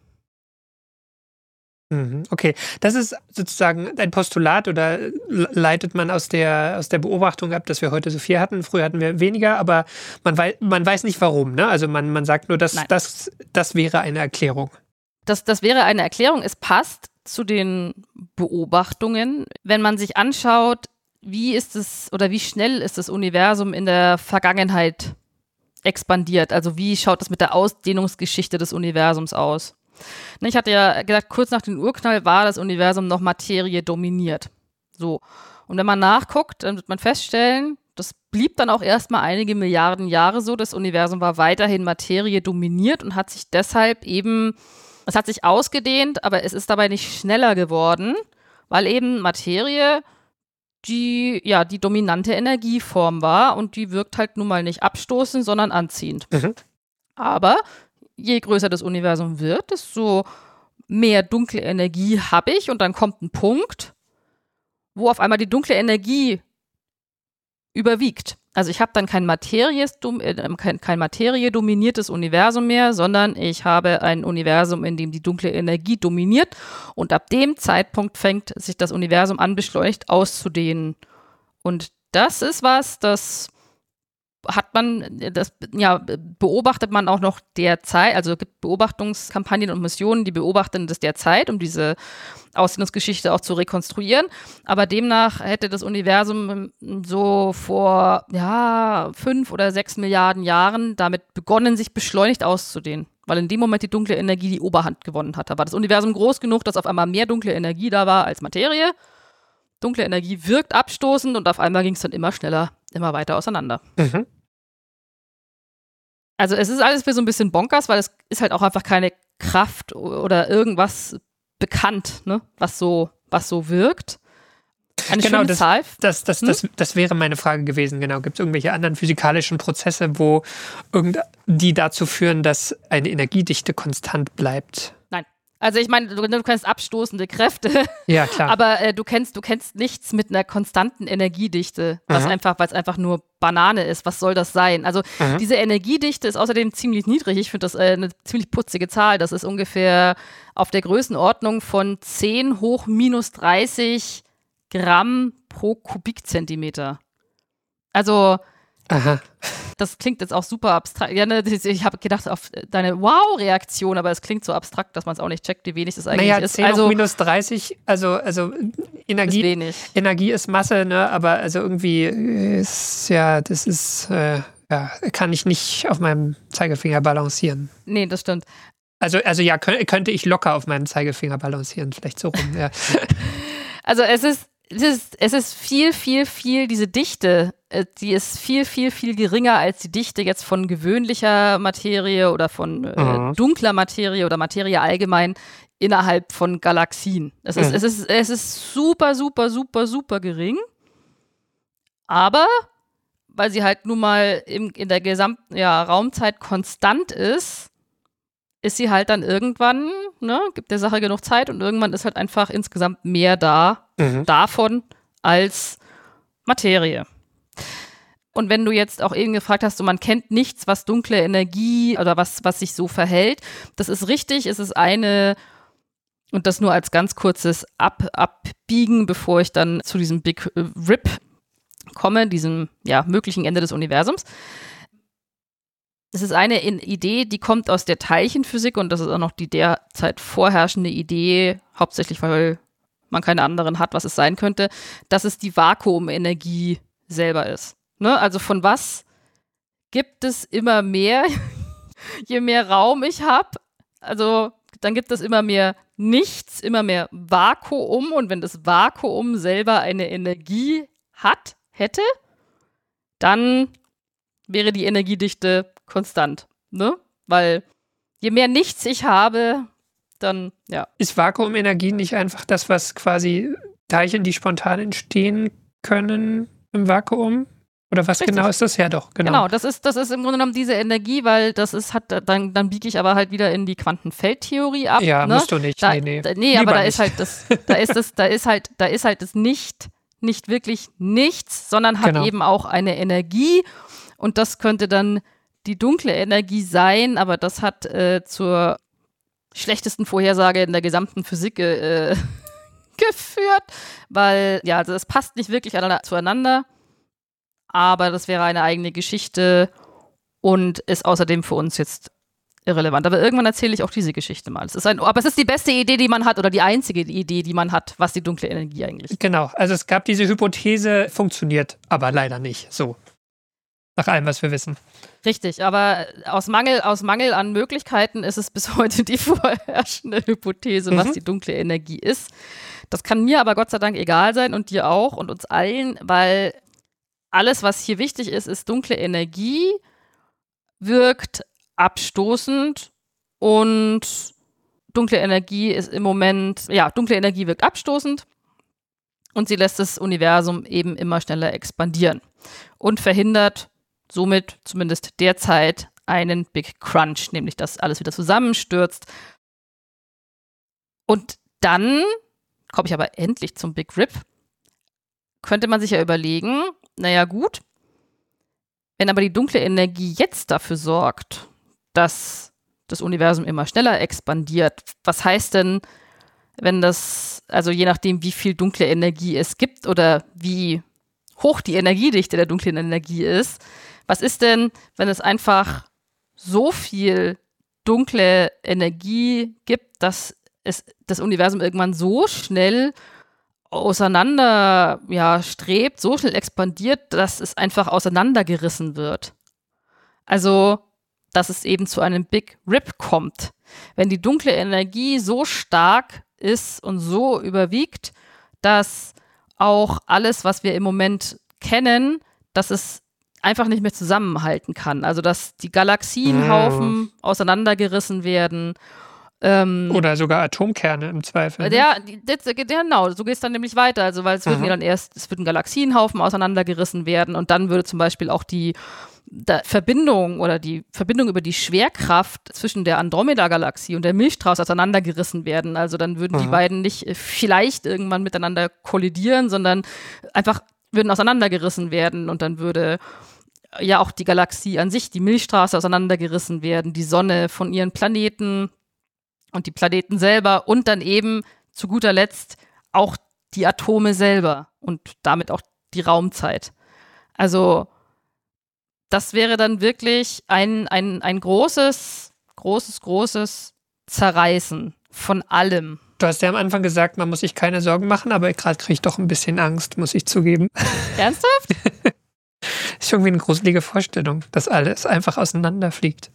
Okay, das ist sozusagen ein Postulat oder leitet man aus der, aus der Beobachtung ab, dass wir heute so viel hatten. Früher hatten wir weniger, aber man weiß, man weiß nicht warum. Ne? Also man, man sagt nur, dass das, das wäre eine Erklärung. Das, das wäre eine Erklärung. Es passt zu den Beobachtungen. Wenn man sich anschaut, wie ist es oder wie schnell ist das Universum in der Vergangenheit expandiert? Also wie schaut das mit der Ausdehnungsgeschichte des Universums aus? Ich hatte ja gesagt, kurz nach dem Urknall war das Universum noch Materie dominiert. So. Und wenn man nachguckt, dann wird man feststellen, das blieb dann auch erstmal einige Milliarden Jahre so. Das Universum war weiterhin Materie dominiert und hat sich deshalb eben, es hat sich ausgedehnt, aber es ist dabei nicht schneller geworden, weil eben Materie die, ja, die dominante Energieform war und die wirkt halt nun mal nicht abstoßend, sondern anziehend. Mhm. Aber je größer das Universum wird, desto mehr dunkle Energie habe ich und dann kommt ein Punkt, wo auf einmal die dunkle Energie überwiegt. Also ich habe dann kein, Materies, kein, kein materiedominiertes Universum mehr, sondern ich habe ein Universum, in dem die dunkle Energie dominiert und ab dem Zeitpunkt fängt sich das Universum an, beschleunigt auszudehnen. Und das ist was, das hat man, das ja, beobachtet man auch noch derzeit, also es gibt Beobachtungskampagnen und Missionen, die beobachten das derzeit, um diese Ausdehnungsgeschichte auch zu rekonstruieren. Aber demnach hätte das Universum so vor ja, fünf oder sechs Milliarden Jahren damit begonnen, sich beschleunigt auszudehnen. Weil in dem Moment die dunkle Energie die Oberhand gewonnen hat. Da war das Universum groß genug, dass auf einmal mehr dunkle Energie da war als Materie. Dunkle Energie wirkt abstoßend und auf einmal ging es dann immer schneller, immer weiter auseinander. Mhm. Also es ist alles für so ein bisschen bonkers, weil es ist halt auch einfach keine Kraft oder irgendwas bekannt, ne, was so, was so wirkt. Eine genau, schöne das, Zahl. Das, das, hm? das, das wäre meine Frage gewesen, genau. Gibt es irgendwelche anderen physikalischen Prozesse, wo irgend, die dazu führen, dass eine Energiedichte konstant bleibt? Nein. Also ich meine, du, du kennst abstoßende Kräfte, ja, klar. aber äh, du kennst, du kennst nichts mit einer konstanten Energiedichte, was mhm. einfach, weil es einfach nur Banane ist. Was soll das sein? Also mhm. diese Energiedichte ist außerdem ziemlich niedrig. Ich finde das äh, eine ziemlich putzige Zahl. Das ist ungefähr auf der Größenordnung von zehn hoch minus dreißig Gramm pro Kubikzentimeter. Also Aha. Das klingt jetzt auch super abstrakt. Ja, ne, ich habe gedacht auf deine Wow-Reaktion, aber es klingt so abstrakt, dass man es auch nicht checkt, wie wenig das eigentlich naja, ist. zehn Also hoch minus dreißig, also, also Energie, ist wenig. Energie ist Masse, ne? Aber also irgendwie ist, ja, das ist, äh, ja, kann ich nicht auf meinem Zeigefinger balancieren. Nee, das stimmt. Also, also ja, könnte ich locker auf meinem Zeigefinger balancieren, vielleicht so rum, ja. Also es ist Es ist, es ist viel, viel, viel, diese Dichte, die ist viel, viel, viel geringer als die Dichte jetzt von gewöhnlicher Materie oder von äh, mhm. dunkler Materie oder Materie allgemein innerhalb von Galaxien. Es ist, mhm. es ist, es ist super, super, super, super gering, aber weil sie halt nun mal im, in der gesamten ja, Raumzeit konstant ist, ist sie halt dann irgendwann, ne, gibt der Sache genug Zeit und irgendwann ist halt einfach insgesamt mehr da mhm. davon als Materie. Und wenn du jetzt auch eben gefragt hast, so man kennt nichts, was dunkle Energie oder was, was sich so verhält, das ist richtig, es ist eine, und das nur als ganz kurzes Ab, Abbiegen, bevor ich dann zu diesem Big Rip komme, diesem ja, möglichen Ende des Universums. es ist eine in- Idee, die kommt aus der Teilchenphysik und das ist auch noch die derzeit vorherrschende Idee, hauptsächlich weil man keine anderen hat, was es sein könnte, dass es die Vakuumenergie selber ist. Ne? Also von was gibt es immer mehr, je mehr Raum ich habe, also dann gibt es immer mehr Nichts, immer mehr Vakuum und wenn das Vakuum selber eine Energie hat, hätte, dann wäre die Energiedichte konstant, ne? Weil je mehr Nichts ich habe, dann, ja. Ist Vakuumenergie nicht einfach das, was quasi Teilchen, die spontan entstehen können im Vakuum? Oder was Richtig. Genau ist das? Ja, doch, genau. Genau, das ist, das ist im Grunde genommen diese Energie, weil das ist, hat, dann, dann biege ich aber halt wieder in die Quantenfeldtheorie ab. Ja, ne? musst du nicht. Da, nee, nee. Da, nee, aber da ist halt das, da ist das, da ist halt, da ist halt das nicht, nicht wirklich nichts, sondern hat genau. eben auch eine Energie. Und das könnte dann die dunkle Energie sein, aber das hat äh, zur schlechtesten Vorhersage in der gesamten Physik äh, geführt, weil, ja, also das passt nicht wirklich zueinander. Aber das wäre eine eigene Geschichte und ist außerdem für uns jetzt irrelevant. Aber irgendwann erzähle ich auch diese Geschichte mal. Es ist ein, aber es ist die beste Idee, die man hat oder die einzige Idee, die man hat, was die dunkle Energie eigentlich ist. Genau, also es gab diese Hypothese, funktioniert aber leider nicht so. Nach allem, was wir wissen. Richtig, aber aus Mangel, aus Mangel an Möglichkeiten ist es bis heute die vorherrschende Hypothese, mhm. was die dunkle Energie ist. Das kann mir aber Gott sei Dank egal sein und dir auch und uns allen, weil alles, was hier wichtig ist, ist dunkle Energie, wirkt abstoßend und dunkle Energie ist im Moment, ja, dunkle Energie wirkt abstoßend und sie lässt das Universum eben immer schneller expandieren und verhindert somit zumindest derzeit einen Big Crunch, nämlich dass alles wieder zusammenstürzt. Und dann komme ich aber endlich zum Big Rip. Könnte man sich ja überlegen, naja gut, wenn aber die dunkle Energie jetzt dafür sorgt, dass das Universum immer schneller expandiert, was heißt denn, wenn das, also je nachdem, wie viel dunkle Energie es gibt oder wie hoch die Energiedichte der dunklen Energie ist, was ist denn, wenn es einfach so viel dunkle Energie gibt, dass es das Universum irgendwann so schnell auseinander ja, strebt, so schnell expandiert, dass es einfach auseinandergerissen wird. Also, dass es eben zu einem Big Rip kommt. Wenn die dunkle Energie so stark ist und so überwiegt, dass auch alles, was wir im Moment kennen, dass es einfach nicht mehr zusammenhalten kann. Also, dass die Galaxienhaufen mm. auseinandergerissen werden. Ähm, Oder sogar Atomkerne im Zweifel. Ne? Ja, das, genau, so geht es dann nämlich weiter. Also, weil es würden ja dann erst, es würden Galaxienhaufen auseinandergerissen werden und dann würde zum Beispiel auch die Verbindung oder die Verbindung über die Schwerkraft zwischen der Andromeda-Galaxie und der Milchstraße auseinandergerissen werden. Also dann würden Aha. die beiden nicht vielleicht irgendwann miteinander kollidieren, sondern einfach würden auseinandergerissen werden und dann würde ja auch die Galaxie an sich, die Milchstraße auseinandergerissen werden, die Sonne von ihren Planeten und die Planeten selber und dann eben zu guter Letzt auch die Atome selber und damit auch die Raumzeit. Also das wäre dann wirklich ein, ein, ein großes, großes, großes Zerreißen von allem. Du hast ja am Anfang gesagt, man muss sich keine Sorgen machen, aber gerade kriege ich doch ein bisschen Angst, muss ich zugeben. Ernsthaft? Ist irgendwie eine gruselige Vorstellung, dass alles einfach auseinanderfliegt.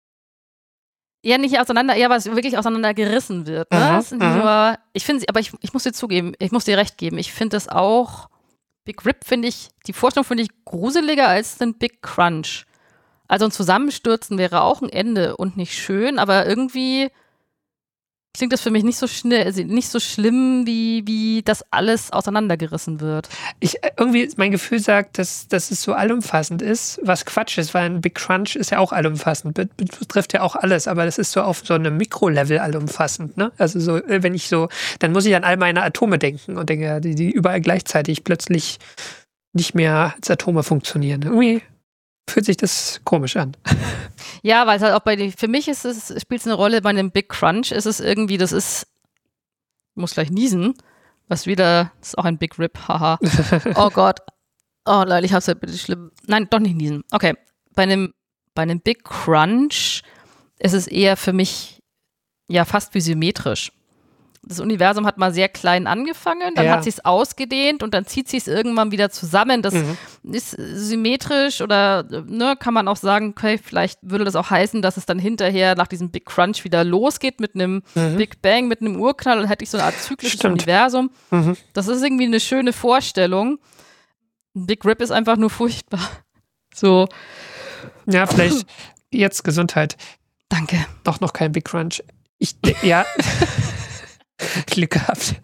Ja, nicht auseinander, eher was wirklich auseinandergerissen wird. Ne? Aha, das sind nur, ich finde, aber ich, ich muss dir zugeben, ich muss dir recht geben, ich finde das auch, Big Rip finde ich, die Vorstellung finde ich gruseliger als den Big Crunch. Also ein Zusammenstürzen wäre auch ein Ende und nicht schön, aber irgendwie klingt das für mich nicht so schnell, also nicht so schlimm, wie, wie das alles auseinandergerissen wird. Ich, irgendwie, mein Gefühl sagt, dass, dass es so allumfassend ist, was Quatsch ist, weil ein Big Crunch ist ja auch allumfassend, betrifft ja auch alles, aber das ist so auf so einem Mikrolevel allumfassend, ne? Also so, wenn ich so, dann muss ich an all meine Atome denken und denke, die, die überall gleichzeitig plötzlich nicht mehr als Atome funktionieren. Irgendwie fühlt sich das komisch an. Ja, weil es halt auch bei den, für mich ist es, spielt es eine Rolle, bei einem Big Crunch ist es irgendwie, das ist, ich muss gleich niesen, was wieder, das ist auch ein Big Rip, haha. Oh Gott. Oh Leute, ich hab's halt bitte schlimm. Nein, doch nicht niesen. Okay. Bei einem Bei einem Big Crunch ist es eher für mich ja fast wie symmetrisch. Das Universum hat mal sehr klein angefangen, dann ja. hat sich es ausgedehnt und dann zieht sich es irgendwann wieder zusammen. Das mhm. ist symmetrisch oder ne, kann man auch sagen, okay, vielleicht würde das auch heißen, dass es dann hinterher nach diesem Big Crunch wieder losgeht mit einem mhm. Big Bang, mit einem Urknall und hätte ich so eine Art zyklisches Stimmt. Universum. Mhm. Das ist irgendwie eine schöne Vorstellung. Ein Big Rip ist einfach nur furchtbar. So. Ja, vielleicht jetzt Gesundheit. Danke. Doch noch kein Big Crunch. Ich, ja. Glück gehabt.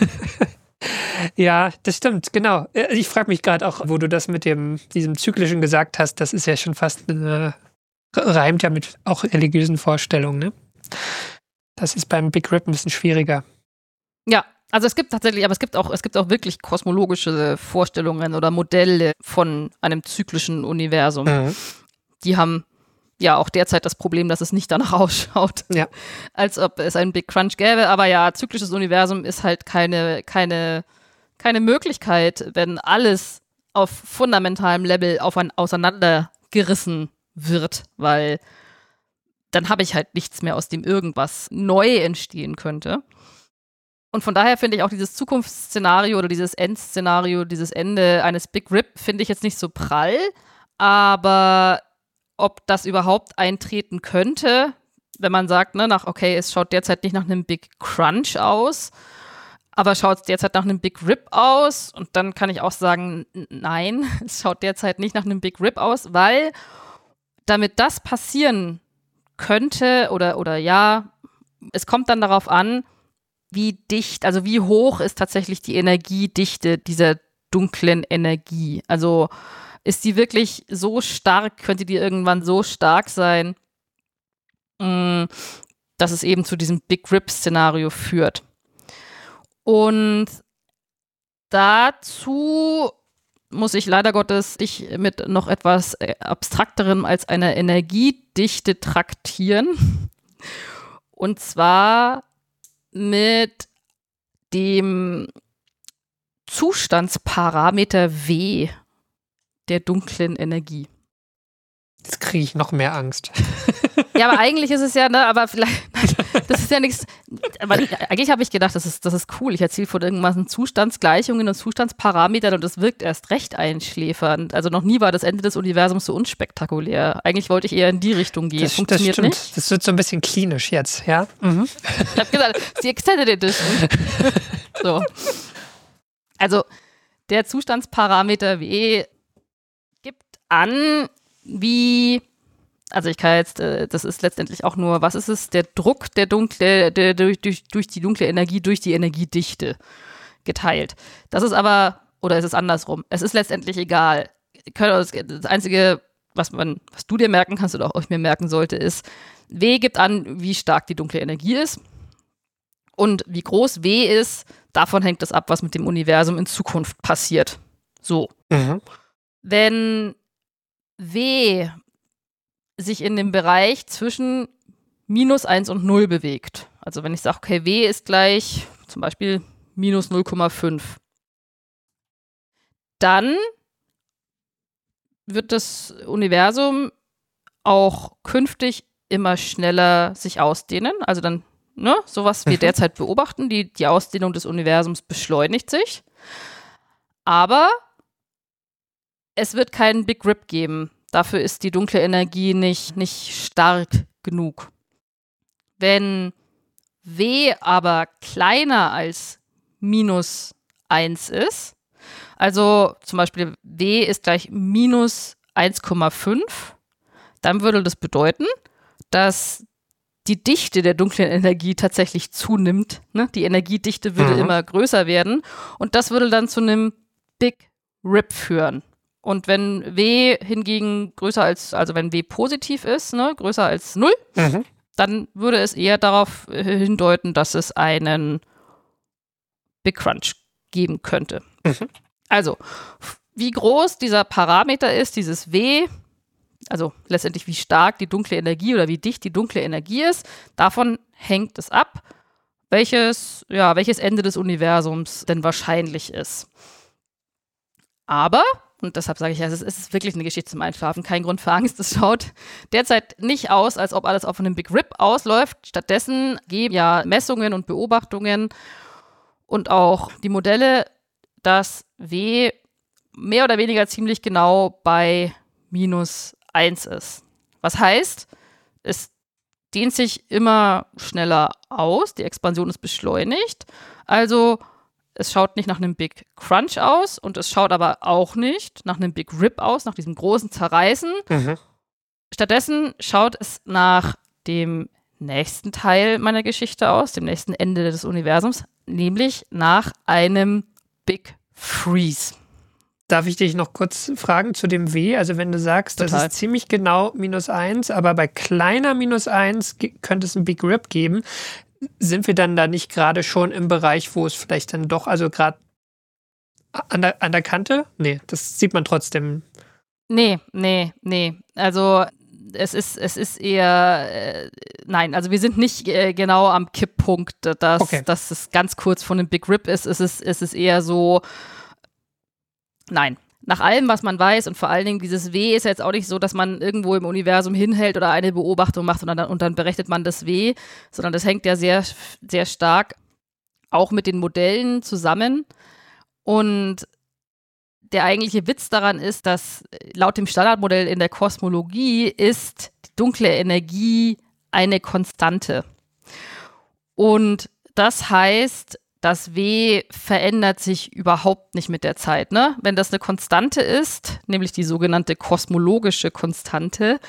Ja, das stimmt, genau. Ich frage mich gerade auch, wo du das mit dem diesem Zyklischen gesagt hast, das ist ja schon fast eine, reimt ja mit auch religiösen Vorstellungen, ne? Das ist beim Big Rip ein bisschen schwieriger. Ja, also es gibt tatsächlich, aber es gibt auch, es gibt auch wirklich kosmologische Vorstellungen oder Modelle von einem zyklischen Universum. Mhm. Die haben ja auch derzeit das Problem, dass es nicht danach ausschaut, ja. als ob es einen Big Crunch gäbe. Aber ja, zyklisches Universum ist halt keine, keine, keine Möglichkeit, wenn alles auf fundamentalem Level auf ein, auseinandergerissen wird, weil dann habe ich halt nichts mehr, aus dem irgendwas neu entstehen könnte. Und von daher finde ich auch dieses Zukunftsszenario oder dieses Endszenario, dieses Ende eines Big Rip, finde ich jetzt nicht so prall, aber ob das überhaupt eintreten könnte, wenn man sagt, ne, nach, okay, es schaut derzeit nicht nach einem Big Crunch aus, aber schaut es derzeit nach einem Big Rip aus? Und dann kann ich auch sagen, nein, es schaut derzeit nicht nach einem Big Rip aus, weil damit das passieren könnte oder, oder ja, es kommt dann darauf an, wie dicht, also wie hoch ist tatsächlich die Energiedichte dieser dunklen Energie. Also ist die wirklich so stark, könnte die irgendwann so stark sein, mh, dass es eben zu diesem Big Rip-Szenario führt. Und dazu muss ich leider Gottes ich mit noch etwas Abstrakterem als einer Energiedichte traktieren. Und zwar mit dem Zustandsparameter W der dunklen Energie. Jetzt kriege ich noch mehr Angst. Ja, aber eigentlich ist es ja, ne, aber vielleicht, das ist ja nichts, aber eigentlich habe ich gedacht, das ist, das ist cool. Ich erzähle von irgendwas Zustandsgleichungen und Zustandsparametern und das wirkt erst recht einschläfernd. Also noch nie war das Ende des Universums so unspektakulär. Eigentlich wollte ich eher in die Richtung gehen. Das, Funktioniert das stimmt. nicht. Das wird so ein bisschen klinisch jetzt, ja? Mhm. Ich habe gesagt, es ist die Extended Edition. So. Also, der Zustandsparameter W gibt an, wie, also ich kann jetzt, äh, das ist letztendlich auch nur, was ist es? Der Druck der dunkle, der, durch, durch, durch die dunkle Energie, durch die Energiedichte geteilt. Das ist aber, oder ist es andersrum? Es ist letztendlich egal. Das Einzige, was man, was du dir merken kannst oder auch ich mir merken sollte, ist, W gibt an, wie stark die dunkle Energie ist. Und wie groß W ist, davon hängt es ab, was mit dem Universum in Zukunft passiert. So. Mhm. Wenn W sich in dem Bereich zwischen minus eins und null bewegt, also wenn ich sage, okay, W ist gleich zum Beispiel minus null Komma fünf, dann wird das Universum auch künftig immer schneller sich ausdehnen. Also dann, ne, sowas wir derzeit beobachten, die, die Ausdehnung des Universums beschleunigt sich. Aber es wird keinen Big Rip geben. Dafür ist die dunkle Energie nicht, nicht stark genug. Wenn W aber kleiner als minus eins ist, also zum Beispiel W ist gleich minus eins Komma fünf, dann würde das bedeuten, dass die Dichte der dunklen Energie tatsächlich zunimmt. Ne? Die Energiedichte würde mhm. immer größer werden und das würde dann zu einem Big Rip führen. Und wenn W hingegen größer als, also wenn W positiv ist, ne, größer als null, mhm. dann würde es eher darauf hindeuten, dass es einen Big Crunch geben könnte. Mhm. Also, wie groß dieser Parameter ist, dieses W, also letztendlich wie stark die dunkle Energie oder wie dicht die dunkle Energie ist, davon hängt es ab, welches, ja, welches Ende des Universums denn wahrscheinlich ist. Aber und deshalb sage ich ja, es ist, es ist wirklich eine Geschichte zum Einschlafen, kein Grund für Angst. Es schaut derzeit nicht aus, als ob alles auf einem Big Rip ausläuft. Stattdessen geben ja Messungen und Beobachtungen und auch die Modelle, dass W mehr oder weniger ziemlich genau bei minus eins ist. Was heißt, es dehnt sich immer schneller aus, die Expansion ist beschleunigt, also es schaut nicht nach einem Big Crunch aus und es schaut aber auch nicht nach einem Big Rip aus, nach diesem großen Zerreißen. Mhm. Stattdessen schaut es nach dem nächsten Teil meiner Geschichte aus, dem nächsten Ende des Universums, nämlich nach einem Big Freeze. Darf ich dich noch kurz fragen zu dem W? Also wenn du sagst, Total. Das ist ziemlich genau minus eins, aber bei kleiner minus eins ge- könnte es einen Big Rip geben. Sind wir dann da nicht gerade schon im Bereich, wo es vielleicht dann doch, also gerade an der, an der Kante? Nee, das sieht man trotzdem. Nee, nee, nee. Also es ist, es ist eher, äh, nein, also wir sind nicht äh, genau am Kipppunkt, dass, okay. dass es ganz kurz vor einem Big Rip ist. Es ist, es ist eher so, nein. Nach allem, was man weiß und vor allen Dingen dieses W ist ja jetzt auch nicht so, dass man irgendwo im Universum hinhält oder eine Beobachtung macht und dann, und dann berechnet man das W, sondern das hängt ja sehr, sehr stark auch mit den Modellen zusammen. Und der eigentliche Witz daran ist, dass laut dem Standardmodell in der Kosmologie ist die dunkle Energie eine Konstante. Und das heißt, das W verändert sich überhaupt nicht mit der Zeit. Ne? Wenn das eine Konstante ist, nämlich die sogenannte kosmologische Konstante,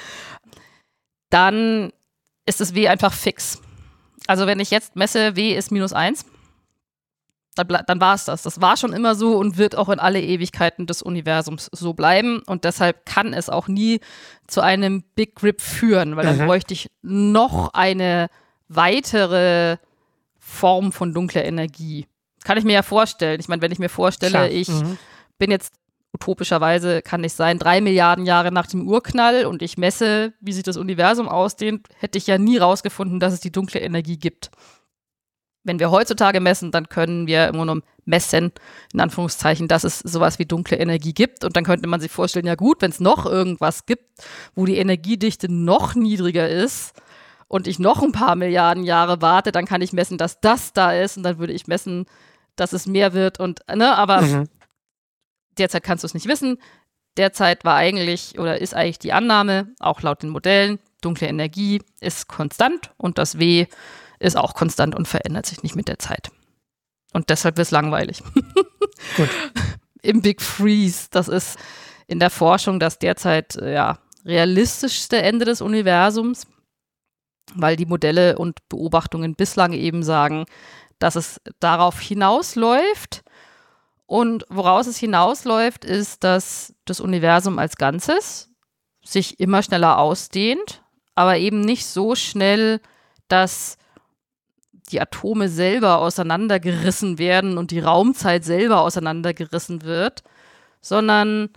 dann ist das W einfach fix. Also wenn ich jetzt messe, W ist minus eins, dann, dann war es das. Das war schon immer so und wird auch in alle Ewigkeiten des Universums so bleiben. Und deshalb kann es auch nie zu einem Big Rip führen, weil dann mhm. bräuchte ich noch eine weitere Form von dunkler Energie. Kann ich mir ja vorstellen. Ich meine, wenn ich mir vorstelle, Klar. ich mhm. bin jetzt utopischerweise, kann nicht sein, drei Milliarden Jahre nach dem Urknall und ich messe, wie sich das Universum ausdehnt, hätte ich ja nie rausgefunden, dass es die dunkle Energie gibt. Wenn wir heutzutage messen, dann können wir immer nur messen, in Anführungszeichen, dass es sowas wie dunkle Energie gibt. Und dann könnte man sich vorstellen, ja gut, wenn es noch irgendwas gibt, wo die Energiedichte noch niedriger ist, und ich noch ein paar Milliarden Jahre warte, dann kann ich messen, dass das da ist und dann würde ich messen, dass es mehr wird und, ne, aber mhm. derzeit kannst du es nicht wissen. Derzeit war eigentlich oder ist eigentlich die Annahme, auch laut den Modellen, dunkle Energie ist konstant und das W ist auch konstant und verändert sich nicht mit der Zeit. Und deshalb wird es langweilig. Gut. Im Big Freeze, das ist in der Forschung das derzeit ja, realistischste Ende des Universums, weil die Modelle und Beobachtungen bislang eben sagen, dass es darauf hinausläuft. Und woraus es hinausläuft, ist, dass das Universum als Ganzes sich immer schneller ausdehnt, aber eben nicht so schnell, dass die Atome selber auseinandergerissen werden und die Raumzeit selber auseinandergerissen wird, sondern,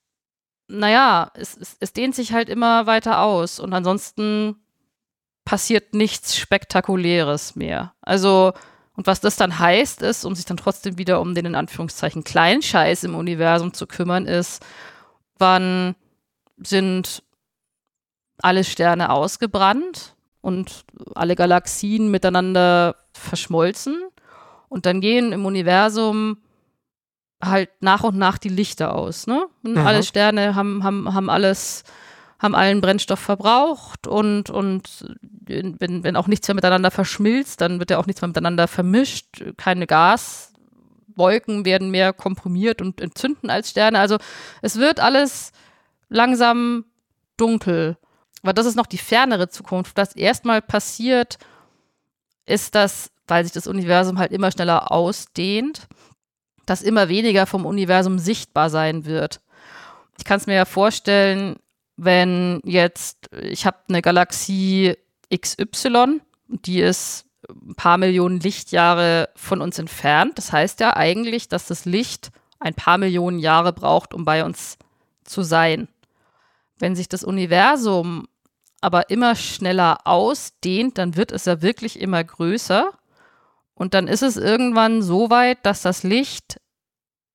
naja, es, es, es dehnt sich halt immer weiter aus und ansonsten passiert nichts Spektakuläres mehr. Also, und was das dann heißt, ist, um sich dann trotzdem wieder um den in Anführungszeichen kleinen Scheiß im Universum zu kümmern, ist, wann sind alle Sterne ausgebrannt und alle Galaxien miteinander verschmolzen und dann gehen im Universum halt nach und nach die Lichter aus, ne? Und mhm. alle Sterne haben, haben, haben alles haben allen Brennstoff verbraucht und, und wenn, wenn auch nichts mehr miteinander verschmilzt, dann wird ja auch nichts mehr miteinander vermischt. Keine Gaswolken werden mehr komprimiert und entzünden als Sterne. Also es wird alles langsam dunkel. Aber das ist noch die fernere Zukunft. Was erstmal passiert, ist, dass, weil sich das Universum halt immer schneller ausdehnt, dass immer weniger vom Universum sichtbar sein wird. Ich kann es mir ja vorstellen, wenn jetzt, ich habe eine Galaxie X Y, die ist ein paar Millionen Lichtjahre von uns entfernt. Das heißt ja eigentlich, dass das Licht ein paar Millionen Jahre braucht, um bei uns zu sein. Wenn sich das Universum aber immer schneller ausdehnt, dann wird es ja wirklich immer größer. Und dann ist es irgendwann so weit, dass das Licht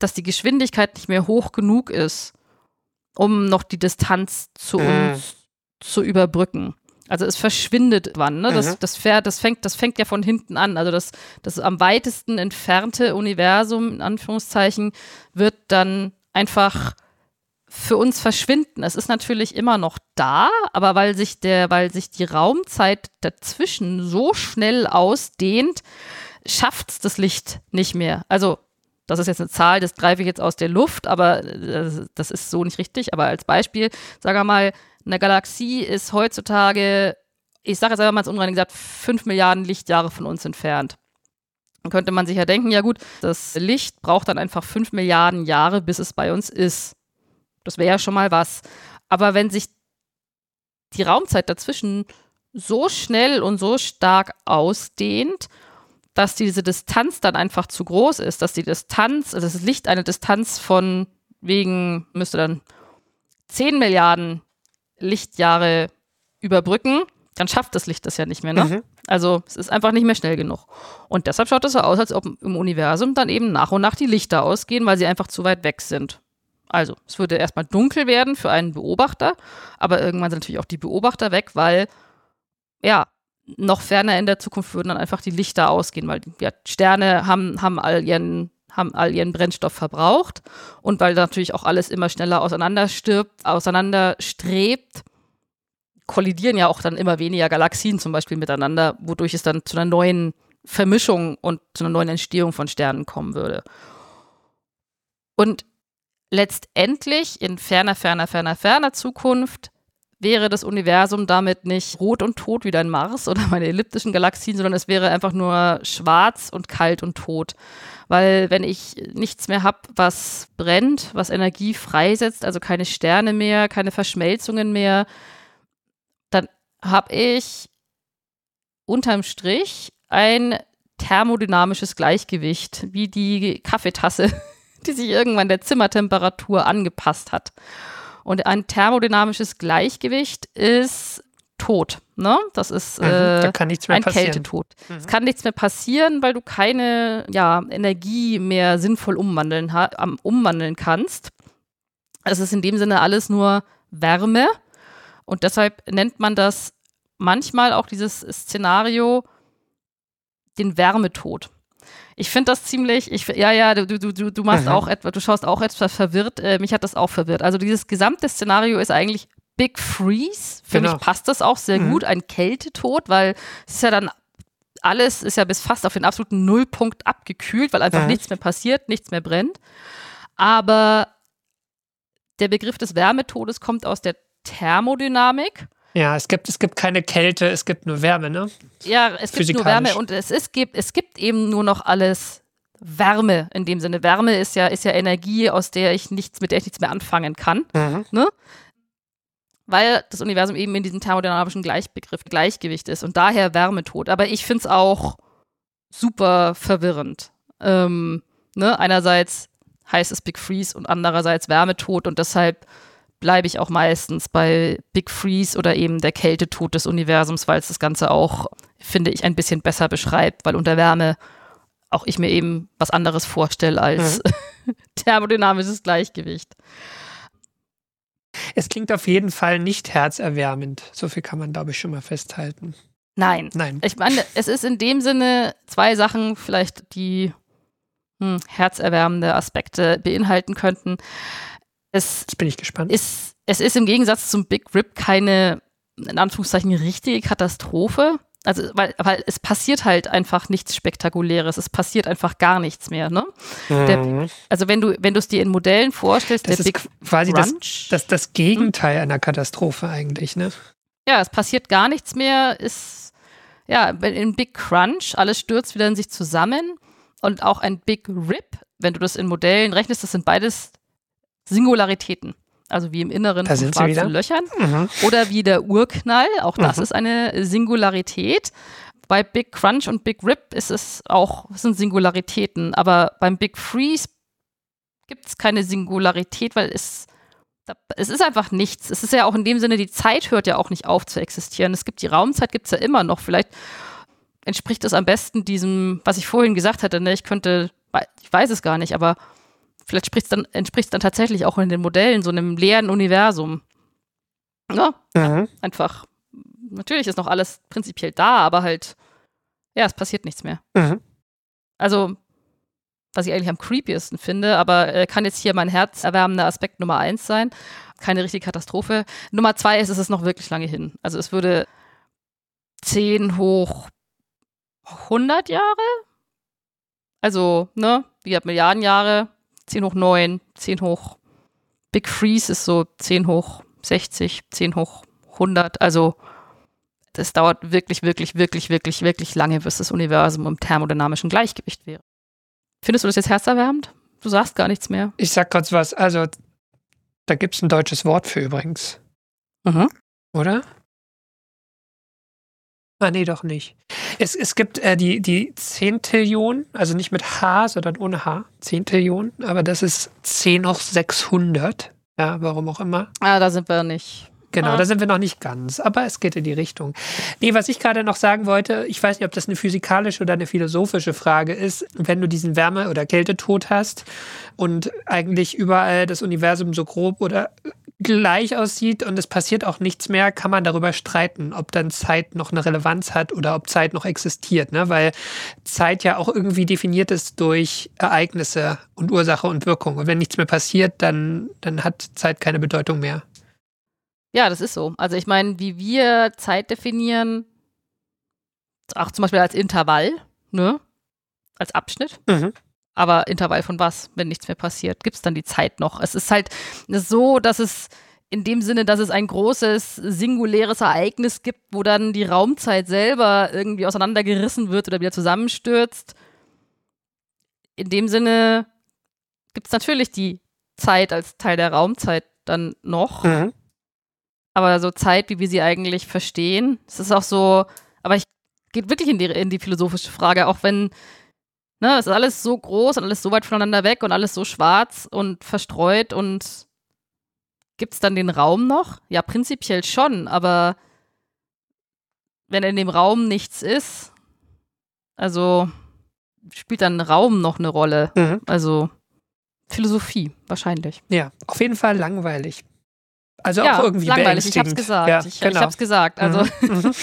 dass die Geschwindigkeit nicht mehr hoch genug ist, um noch die Distanz zu Mhm. uns zu überbrücken. Also es verschwindet wann, ne? Das, Mhm. das, fährt, das, fängt, das fängt ja von hinten an. Also das, das am weitesten entfernte Universum, in Anführungszeichen, wird dann einfach für uns verschwinden. Es ist natürlich immer noch da, aber weil sich der, weil sich die Raumzeit dazwischen so schnell ausdehnt, schafft es das Licht nicht mehr. Also das ist jetzt eine Zahl, das greife ich jetzt aus der Luft, aber äh, das ist so nicht richtig. Aber als Beispiel, sagen wir mal, eine Galaxie ist heutzutage, ich sage jetzt einfach mal als unrein gesagt, fünf Milliarden Lichtjahre von uns entfernt. Dann könnte man sich ja denken, ja gut, das Licht braucht dann einfach fünf Milliarden Jahre, bis es bei uns ist. Das wäre ja schon mal was. Aber wenn sich die Raumzeit dazwischen so schnell und so stark ausdehnt, dass diese Distanz dann einfach zu groß ist, dass die Distanz, also das Licht eine Distanz von wegen, müsste dann zehn Milliarden Lichtjahre überbrücken, dann schafft das Licht das ja nicht mehr, ne? Mhm. Also es ist einfach nicht mehr schnell genug. Und deshalb schaut es so aus, als ob im Universum dann eben nach und nach die Lichter ausgehen, weil sie einfach zu weit weg sind. Also es würde erstmal dunkel werden für einen Beobachter, aber irgendwann sind natürlich auch die Beobachter weg, weil ja, noch ferner in der Zukunft würden dann einfach die Lichter ausgehen, weil ja, Sterne haben, haben, all ihren, haben all ihren Brennstoff verbraucht und weil natürlich auch alles immer schneller auseinanderstirbt, auseinanderstrebt, kollidieren ja auch dann immer weniger Galaxien zum Beispiel miteinander, wodurch es dann zu einer neuen Vermischung und zu einer neuen Entstehung von Sternen kommen würde. Und letztendlich in ferner, ferner, ferner, ferner Zukunft wäre das Universum damit nicht rot und tot wie dein Mars oder meine elliptischen Galaxien, sondern es wäre einfach nur schwarz und kalt und tot. Weil wenn ich nichts mehr habe, was brennt, was Energie freisetzt, also keine Sterne mehr, keine Verschmelzungen mehr, dann habe ich unterm Strich ein thermodynamisches Gleichgewicht, wie die Kaffeetasse, die sich irgendwann der Zimmertemperatur angepasst hat. Und ein thermodynamisches Gleichgewicht ist tot. Ne? Das ist Mhm, äh, da kann nichts mehr ein passieren. Kältetod. Mhm. Es kann nichts mehr passieren, weil du keine ja, Energie mehr sinnvoll umwandeln, ha- am- umwandeln kannst. Es ist in dem Sinne alles nur Wärme. Und deshalb nennt man das manchmal auch dieses Szenario den Wärmetod. Ich finde das ziemlich, ich, ja, ja, du, du, du, du machst Mhm. auch etwas, du schaust auch etwas verwirrt. Äh, mich hat das auch verwirrt. Also dieses gesamte Szenario ist eigentlich Big Freeze. Für Genau. mich passt das auch sehr Mhm. gut, ein Kältetod, weil es ist ja dann alles ist ja bis fast auf den absoluten Nullpunkt abgekühlt, weil einfach Mhm. nichts mehr passiert, nichts mehr brennt. Aber der Begriff des Wärmetodes kommt aus der Thermodynamik. Ja, es gibt, es gibt keine Kälte, es gibt nur Wärme, ne? Ja, es gibt nur Physikalisch. Wärme und es, ist, gibt, es gibt eben nur noch alles Wärme in dem Sinne. Wärme ist ja, ist ja Energie, aus der ich nichts, mit der ich nichts mehr anfangen kann, Mhm. ne? Weil das Universum eben in diesem thermodynamischen Gleichbegriff Gleichgewicht ist und daher Wärmetod. Aber ich finde es auch super verwirrend. Ähm, ne? Einerseits heißt es Big Freeze und andererseits Wärmetod und deshalb bleibe ich auch meistens bei Big Freeze oder eben der Kältetod des Universums, weil es das Ganze auch, finde ich, ein bisschen besser beschreibt, weil unter Wärme auch ich mir eben was anderes vorstelle als Mhm. thermodynamisches Gleichgewicht. Es klingt auf jeden Fall nicht herzerwärmend. So viel kann man, glaube ich, schon mal festhalten. Nein. Nein. Ich meine, es ist in dem Sinne zwei Sachen vielleicht, die hm, herzerwärmende Aspekte beinhalten könnten. Es Jetzt bin ich gespannt. ist, es ist im Gegensatz zum Big Rip keine, in Anführungszeichen, richtige Katastrophe. Also, weil, weil es passiert halt einfach nichts Spektakuläres. Es passiert einfach gar nichts mehr, ne? Der, Mhm. also wenn du, wenn du es dir in Modellen vorstellst, Das der ist Big quasi das, Crunch. das, das Gegenteil einer Katastrophe eigentlich, ne? Ja, es passiert gar nichts mehr. Ist, ja, wenn in Big Crunch, alles stürzt wieder in sich zusammen. Und auch ein Big Rip, wenn du das in Modellen rechnest, das sind beides Singularitäten. Also wie im Inneren Da von sind sie wieder. schwarzen Löchern. Mhm. Oder wie der Urknall, auch das Mhm. ist eine Singularität. Bei Big Crunch und Big Rip ist es auch, es sind Singularitäten. Aber beim Big Freeze gibt es keine Singularität, weil es, da- es ist einfach nichts. Es ist ja auch in dem Sinne, die Zeit hört ja auch nicht auf zu existieren. Es gibt die Raumzeit, gibt es ja immer noch. Vielleicht entspricht es am besten diesem, was ich vorhin gesagt hatte. Ne? Ich könnte, ich weiß es gar nicht, aber vielleicht spricht's dann, entspricht es dann tatsächlich auch in den Modellen so einem leeren Universum. Ja, Mhm. einfach, natürlich ist noch alles prinzipiell da, aber halt, ja, es passiert nichts mehr. Mhm. Also, was ich eigentlich am creepiesten finde, aber äh, kann jetzt hier mein herzerwärmender Aspekt Nummer eins sein. Keine richtige Katastrophe. Nummer zwei ist, es ist noch wirklich lange hin. Also es würde zehn hoch hundert Jahre? Also, ne, wie hat Milliarden Jahre? zehn hoch neun, zehn hoch Big Freeze ist so zehn hoch sechzig, zehn hoch hundert. Also das dauert wirklich, wirklich, wirklich, wirklich, wirklich lange, bis das Universum im thermodynamischen Gleichgewicht wäre. Findest du das jetzt herzerwärmend? Du sagst gar nichts mehr. Ich sag kurz was. Also, da gibt es ein deutsches Wort für übrigens. Mhm. Oder? Ah, nee, doch nicht. Es, es gibt äh, die, die Zehntillion, also nicht mit H, sondern ohne H. Zehntillion, aber das ist zehn hoch sechshundert. Ja, warum auch immer. Ah, da sind wir nicht. Genau, Ah. da sind wir noch nicht ganz, aber es geht in die Richtung. Nee, was ich gerade noch sagen wollte, ich weiß nicht, ob das eine physikalische oder eine philosophische Frage ist, wenn du diesen Wärme- oder Kältetod hast und eigentlich überall das Universum so grob oder gleich aussieht und es passiert auch nichts mehr, kann man darüber streiten, ob dann Zeit noch eine Relevanz hat oder ob Zeit noch existiert, ne? Weil Zeit ja auch irgendwie definiert ist durch Ereignisse und Ursache und Wirkung. Und wenn nichts mehr passiert, dann, dann hat Zeit keine Bedeutung mehr. Ja, das ist so. Also ich meine, wie wir Zeit definieren, auch zum Beispiel als Intervall, ne? Als Abschnitt. Mhm. Aber Intervall von was, wenn nichts mehr passiert? Gibt es dann die Zeit noch? Es ist halt so, dass es in dem Sinne, dass es ein großes, singuläres Ereignis gibt, wo dann die Raumzeit selber irgendwie auseinandergerissen wird oder wieder zusammenstürzt. In dem Sinne gibt es natürlich die Zeit als Teil der Raumzeit dann noch. Mhm. Aber so Zeit, wie wir sie eigentlich verstehen, es ist auch so, aber ich gehe wirklich in die, in die philosophische Frage, auch wenn, ne, es ist alles so groß und alles so weit voneinander weg und alles so schwarz und verstreut und gibt es dann den Raum noch? Ja, prinzipiell schon, aber wenn in dem Raum nichts ist, also spielt dann Raum noch eine Rolle? Mhm. Also Philosophie, wahrscheinlich. Ja, auf jeden Fall langweilig. Also ja, auch irgendwie langweilig, ich beängstigend. hab's gesagt. Ja, ich, genau. ich hab's gesagt. Also. Mhm.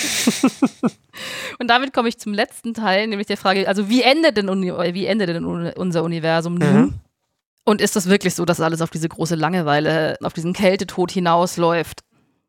Und damit komme ich zum letzten Teil, nämlich der Frage, also wie endet denn, Uni- wie endet denn unser Universum nun? Mhm. Und ist das wirklich so, dass alles auf diese große Langeweile, auf diesen Kältetod hinausläuft?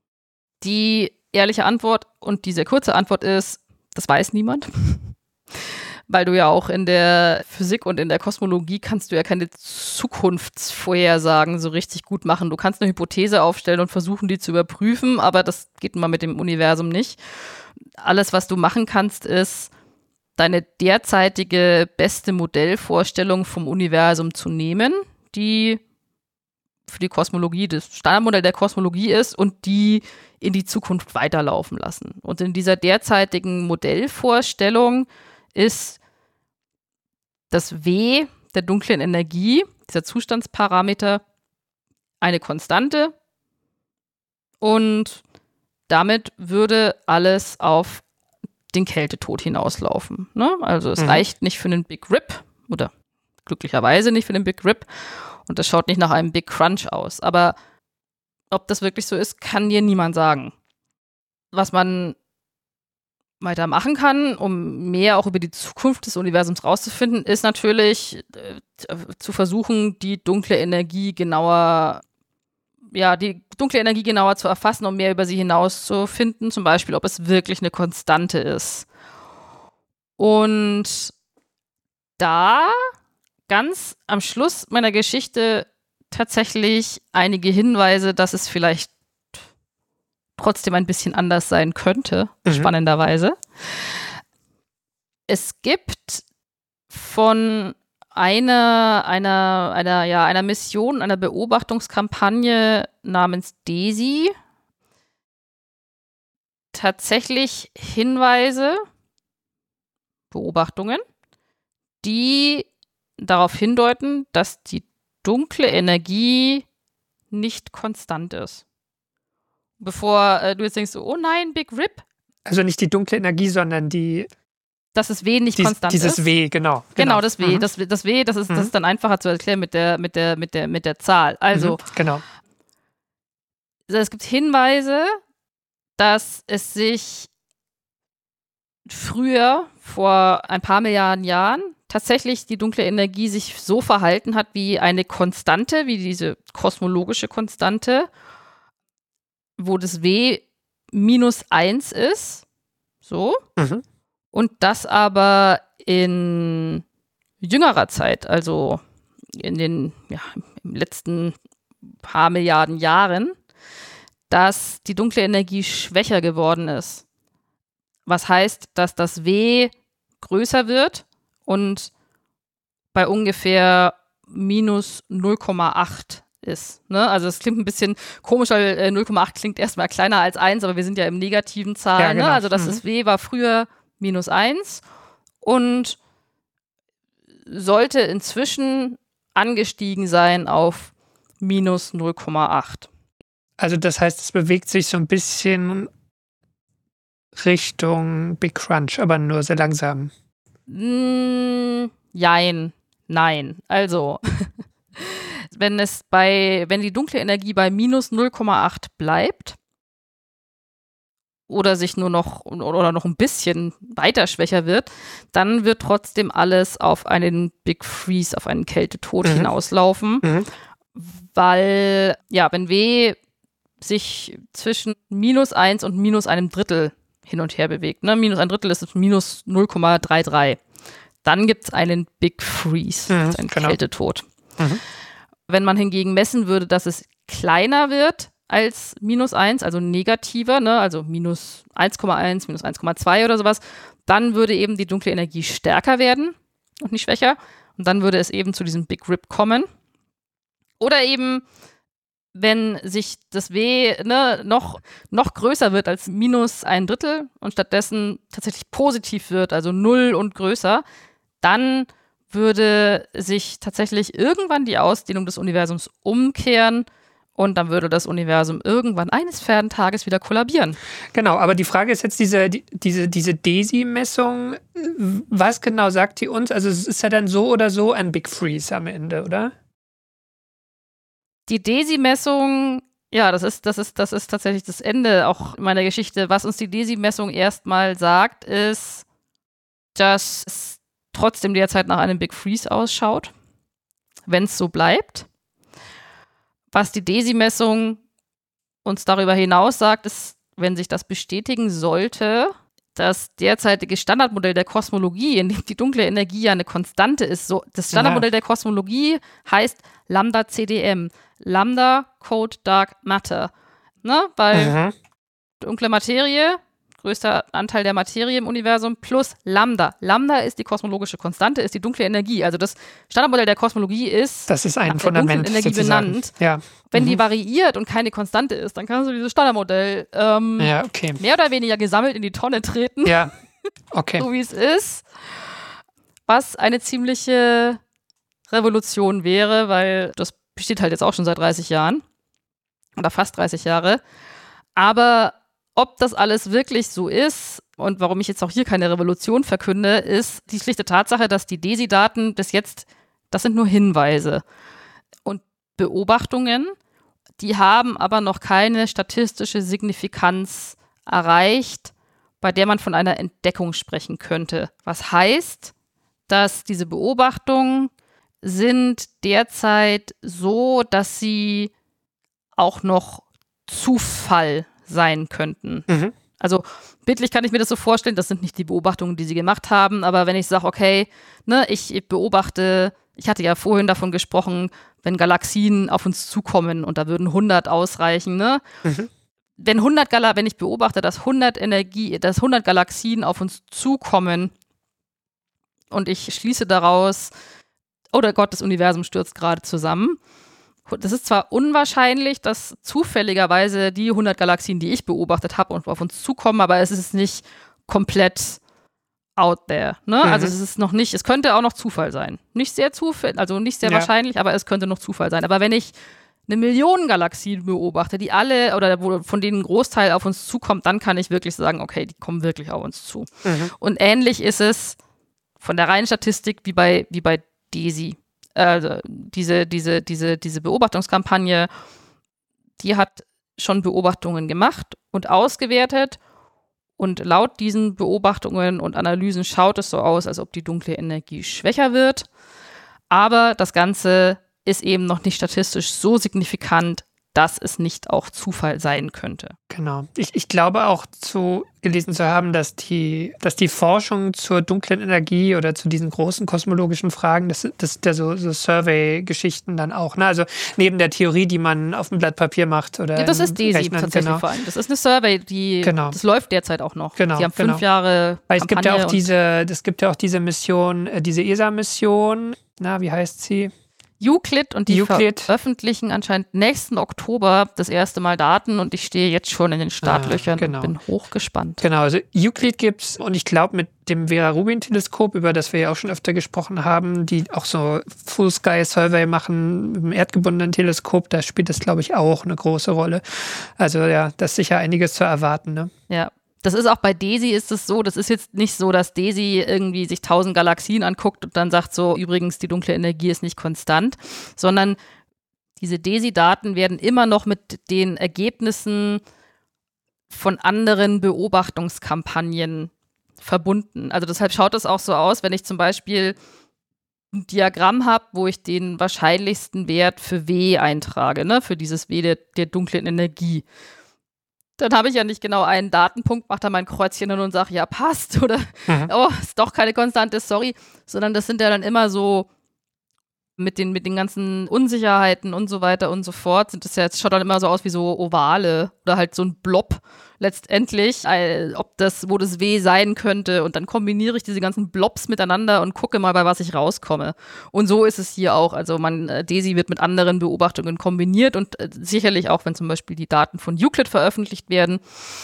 Die ehrliche Antwort und die sehr kurze Antwort ist, das weiß niemand. Weil du ja auch in der Physik und in der Kosmologie kannst du ja keine Zukunftsvorhersagen so richtig gut machen. Du kannst eine Hypothese aufstellen und versuchen, die zu überprüfen, aber das geht mal mit dem Universum nicht. Alles, was du machen kannst, ist, deine derzeitige beste Modellvorstellung vom Universum zu nehmen, die für die Kosmologie das Standardmodell der Kosmologie ist und die in die Zukunft weiterlaufen lassen. Und in dieser derzeitigen Modellvorstellung ist das W der dunklen Energie, dieser Zustandsparameter, eine Konstante und damit würde alles auf den Kältetod hinauslaufen. Ne? Also es Mhm. reicht nicht für einen Big Rip oder glücklicherweise nicht für einen Big Rip und das schaut nicht nach einem Big Crunch aus. Aber ob das wirklich so ist, kann dir niemand sagen. Was man weiter machen kann, um mehr auch über die Zukunft des Universums rauszufinden, ist natürlich äh, zu versuchen, die dunkle Energie genauer, ja, die dunkle Energie genauer zu erfassen, um mehr über sie hinauszufinden, zum Beispiel, ob es wirklich eine Konstante ist. Und da ganz am Schluss meiner Geschichte tatsächlich einige Hinweise, dass es vielleicht trotzdem ein bisschen anders sein könnte, Mhm. spannenderweise. Es gibt von einer, einer, einer, ja, einer Mission, einer Beobachtungskampagne namens DESI tatsächlich Hinweise, Beobachtungen, die darauf hindeuten, dass die dunkle Energie nicht konstant ist. Bevor äh, du jetzt denkst, oh nein, Big Rip. Also nicht die dunkle Energie, sondern die dass das W nicht Dies, konstant dieses ist. Dieses W, genau. Genau, genau das W. Mhm. Das, das W, das ist, mhm. das ist dann einfacher zu erklären mit der, mit der, mit der, mit der, mit der Zahl. Also, mhm. genau. Es gibt Hinweise, dass es sich früher, vor ein paar Milliarden Jahren, tatsächlich die dunkle Energie sich so verhalten hat wie eine Konstante, wie diese kosmologische Konstante, wo das W minus eins ist. So. Mhm. Und das aber in jüngerer Zeit, also in den ja, im letzten paar Milliarden Jahren, dass die dunkle Energie schwächer geworden ist. Was heißt, dass das W größer wird und bei ungefähr minus null Komma acht ist. Ne? Also es klingt ein bisschen komisch, weil äh, null Komma acht klingt erstmal kleiner als eins, aber wir sind ja im negativen Zahlen. Ja, genau. Ne? Also das, mhm. das W war früher minus eins und sollte inzwischen angestiegen sein auf minus null Komma acht. Also das heißt, es bewegt sich so ein bisschen Richtung Big Crunch, aber nur sehr langsam. Mm, jein, nein. Also, wenn es bei, wenn die dunkle Energie bei minus null Komma acht bleibt oder sich nur noch oder noch ein bisschen weiter schwächer wird, dann wird trotzdem alles auf einen Big Freeze, auf einen Kältetod mhm. hinauslaufen, mhm. weil, ja, wenn W sich zwischen minus eins und minus einem Drittel hin und her bewegt. Ne? Minus ein Drittel ist minus null Komma dreiunddreißig. Dann gibt es einen Big Freeze, mhm, einen genau. Kältetod. Mhm. Wenn man hingegen messen würde, dass es kleiner wird als minus eins, also negativer, ne? also minus eins Komma eins, minus eins Komma zwei oder sowas, dann würde eben die dunkle Energie stärker werden und nicht schwächer. Und dann würde es eben zu diesem Big Rip kommen. Oder eben wenn sich das W ne, noch, noch größer wird als minus ein Drittel und stattdessen tatsächlich positiv wird, also null und größer, dann würde sich tatsächlich irgendwann die Ausdehnung des Universums umkehren und dann würde das Universum irgendwann eines fernen Tages wieder kollabieren. Genau, aber die Frage ist jetzt diese, die, diese, diese DESI-Messung, was genau sagt die uns? Also es ist ja dann so oder so ein Big Freeze am Ende, oder? Die DESI-Messung, ja, das ist, das ist, das ist tatsächlich das Ende auch meiner Geschichte. Was uns die DESI-Messung erstmal sagt, ist, dass es trotzdem derzeit nach einem Big Freeze ausschaut, wenn es so bleibt. Was die DESI-Messung uns darüber hinaus sagt, ist, wenn sich das bestätigen sollte, das derzeitige Standardmodell der Kosmologie, in dem die dunkle Energie ja eine Konstante ist, so, das Standardmodell ja. der Kosmologie heißt Lambda C D M. Lambda Cold Dark Matter. Ne? Weil mhm. dunkle Materie, größter Anteil der Materie im Universum, plus Lambda. Lambda ist die kosmologische Konstante, ist die dunkle Energie. Also das Standardmodell der Kosmologie ist das ist ein nach Fundament der dunklen Energie benannt. Ja. Wenn mhm. die variiert und keine Konstante ist, dann kannst du dieses Standardmodell ähm, ja, okay. mehr oder weniger gesammelt in die Tonne treten. Ja, okay. So wie es ist. Was eine ziemliche Revolution wäre, weil das besteht halt jetzt auch schon seit dreißig Jahren oder fast dreißig Jahre. Aber ob das alles wirklich so ist und warum ich jetzt auch hier keine Revolution verkünde, ist die schlichte Tatsache, dass die DESI-Daten bis jetzt, das sind nur Hinweise und Beobachtungen, die haben aber noch keine statistische Signifikanz erreicht, bei der man von einer Entdeckung sprechen könnte. Was heißt, dass diese Beobachtungen sind derzeit so, dass sie auch noch Zufall sein könnten. Mhm. Also bildlich kann ich mir das so vorstellen, das sind nicht die Beobachtungen, die sie gemacht haben, aber wenn ich sage, okay, ne, ich beobachte, ich hatte ja vorhin davon gesprochen, wenn Galaxien auf uns zukommen und da würden hundert ausreichen, ne? Mhm. Wenn hundert Gal- wenn ich beobachte, dass hundert Energie, dass hundert Galaxien auf uns zukommen und ich schließe daraus, oh Gott, das Universum stürzt gerade zusammen. Das ist zwar unwahrscheinlich, dass zufälligerweise die hundert Galaxien, die ich beobachtet habe, und auf uns zukommen, aber es ist nicht komplett out there. Ne? Mhm. Also es ist noch nicht, es könnte auch noch Zufall sein. Nicht sehr zufällig, also nicht sehr ja. wahrscheinlich, aber es könnte noch Zufall sein. Aber wenn ich eine Million Galaxien beobachte, die alle oder wo, von denen ein Großteil auf uns zukommt, dann kann ich wirklich sagen, okay, die kommen wirklich auf uns zu. Mhm. Und ähnlich ist es von der reinen Statistik wie bei, wie bei DESI. Also diese, diese, diese, diese Beobachtungskampagne, die hat schon Beobachtungen gemacht und ausgewertet. Und laut diesen Beobachtungen und Analysen schaut es so aus, als ob die dunkle Energie schwächer wird. Aber das Ganze ist eben noch nicht statistisch so signifikant, dass es nicht auch Zufall sein könnte. Genau. Ich, ich glaube auch zu gelesen zu haben, dass die, dass die Forschung zur dunklen Energie oder zu diesen großen kosmologischen Fragen, das, das sind ja so, so Survey-Geschichten dann auch. Ne? Also neben der Theorie, die man auf dem Blatt Papier macht. Oder ja, das ist DESI Rechnen, tatsächlich genau. vor allem. Das ist eine Survey, die genau. das läuft derzeit auch noch. Genau, die haben genau. fünf Jahre Weil es gibt ja auch und diese, es gibt ja auch diese Mission, diese E S A-Mission, na, wie heißt sie? Euclid und die Euclid. veröffentlichen anscheinend nächsten Oktober das erste Mal Daten und ich stehe jetzt schon in den Startlöchern ah, genau. und bin hochgespannt. Genau, also Euclid gibt's und ich glaube mit dem Vera-Rubin-Teleskop, über das wir ja auch schon öfter gesprochen haben, die auch so Full-Sky-Survey machen mit dem erdgebundenen Teleskop, da spielt das, glaube ich, auch eine große Rolle. Also ja, da ist sicher einiges zu erwarten. Ne? Ja. Das ist auch bei DESI ist es so, das ist jetzt nicht so, dass DESI irgendwie sich tausend Galaxien anguckt und dann sagt so, übrigens, die dunkle Energie ist nicht konstant, sondern diese DESI-Daten werden immer noch mit den Ergebnissen von anderen Beobachtungskampagnen verbunden. Also deshalb schaut es auch so aus, wenn ich zum Beispiel ein Diagramm habe, wo ich den wahrscheinlichsten Wert für W eintrage, ne, für dieses W der, der dunklen Energie. Dann habe ich ja nicht genau einen Datenpunkt, mache da mein Kreuzchen hin und sage, ja, passt oder mhm. oh, ist doch keine Konstante, sorry. Sondern das sind ja dann immer so mit den, mit den ganzen Unsicherheiten und so weiter und so fort, sind das ja, jetzt schaut dann immer so aus wie so Ovale oder halt so ein Blob letztendlich, äh, ob das, wo das W sein könnte und dann kombiniere ich diese ganzen Blobs miteinander und gucke mal, bei was ich rauskomme. Und so ist es hier auch, also man, äh, DESI wird mit anderen Beobachtungen kombiniert und äh, sicherlich auch, wenn zum Beispiel die Daten von Euclid veröffentlicht werden,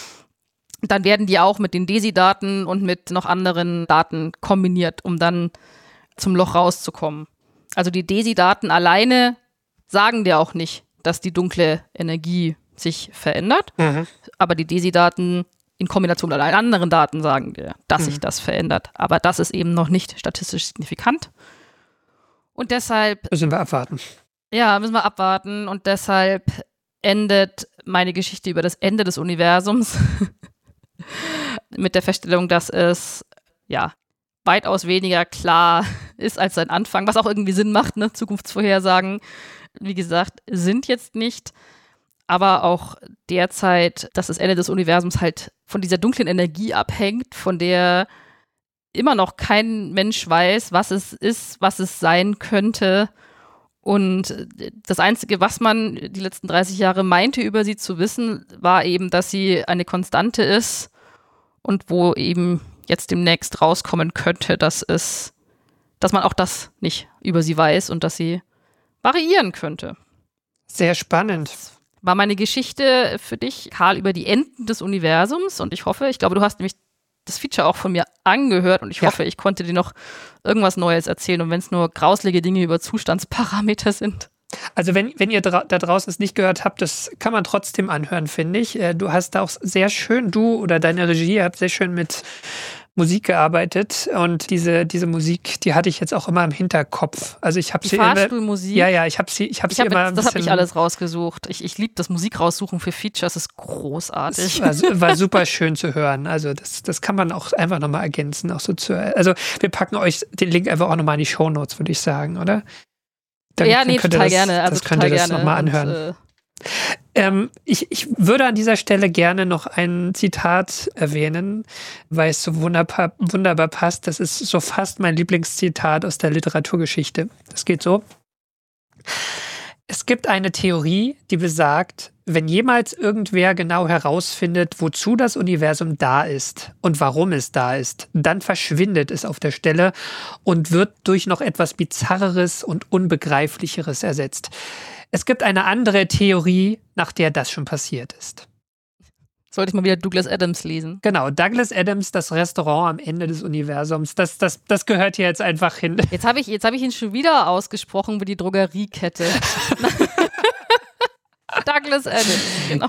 dann werden die auch mit den DESI-Daten und mit noch anderen Daten kombiniert, um dann zum Loch rauszukommen. Also die DESI-Daten alleine sagen dir auch nicht, dass die dunkle Energie sich verändert, mhm. aber die DESI-Daten in Kombination mit allen anderen Daten sagen dir, dass mhm. sich das verändert. Aber das ist eben noch nicht statistisch signifikant. Und deshalb müssen wir abwarten. Ja, müssen wir abwarten. Und deshalb endet meine Geschichte über das Ende des Universums mit der Feststellung, dass es ja weitaus weniger klar ist als sein Anfang, was auch irgendwie Sinn macht, ne? Zukunftsvorhersagen, wie gesagt, sind jetzt nicht, aber auch derzeit, dass das Ende des Universums halt von dieser dunklen Energie abhängt, von der immer noch kein Mensch weiß, was es ist, was es sein könnte. Und das Einzige, was man die letzten dreißig Jahre meinte, über sie zu wissen, war eben, dass sie eine Konstante ist und wo eben jetzt demnächst rauskommen könnte, dass es, dass man auch das nicht über sie weiß und dass sie variieren könnte. Sehr spannend. Das war meine Geschichte für dich, Karl, über die Enden des Universums und ich hoffe, ich glaube, du hast nämlich das Feature auch von mir angehört und ich ja. hoffe, ich konnte dir noch irgendwas Neues erzählen und wenn es nur grauslige Dinge über Zustandsparameter sind. Also wenn, wenn ihr dra- da draußen es nicht gehört habt, das kann man trotzdem anhören, finde ich. Du hast da auch sehr schön, du oder deine Regie habt sehr schön mit Musik gearbeitet und diese, diese Musik, die hatte ich jetzt auch immer im Hinterkopf. Also ich habe sie Fahrstuhlmusik. Ja, ja, ich habe sie, ich habe sie hab immer. Jetzt, das habe ich alles rausgesucht. Ich, ich liebe das Musik raussuchen für Features, das ist großartig. Es war, war super schön zu hören. Also das, das kann man auch einfach nochmal ergänzen, auch so zu. Also wir packen euch den Link einfach auch nochmal in die Shownotes, würde ich sagen, oder? Dann, ja, nee, total das, gerne. Also das könnt ihr das nochmal anhören. Und, äh ähm, ich, ich würde an dieser Stelle gerne noch ein Zitat erwähnen, weil es so wunderbar, wunderbar passt. Das ist so fast mein Lieblingszitat aus der Literaturgeschichte. Das geht so. Es gibt eine Theorie, die besagt, wenn jemals irgendwer genau herausfindet, wozu das Universum da ist und warum es da ist, dann verschwindet es auf der Stelle und wird durch noch etwas Bizarreres und Unbegreiflicheres ersetzt. Es gibt eine andere Theorie, nach der das schon passiert ist. Sollte ich mal wieder Douglas Adams lesen? Genau, Douglas Adams, das Restaurant am Ende des Universums. Das, das, das gehört hier jetzt einfach hin. Jetzt habe ich, jetzt hab ich ihn schon wieder ausgesprochen wie die Drogeriekette. Douglas Adams, genau.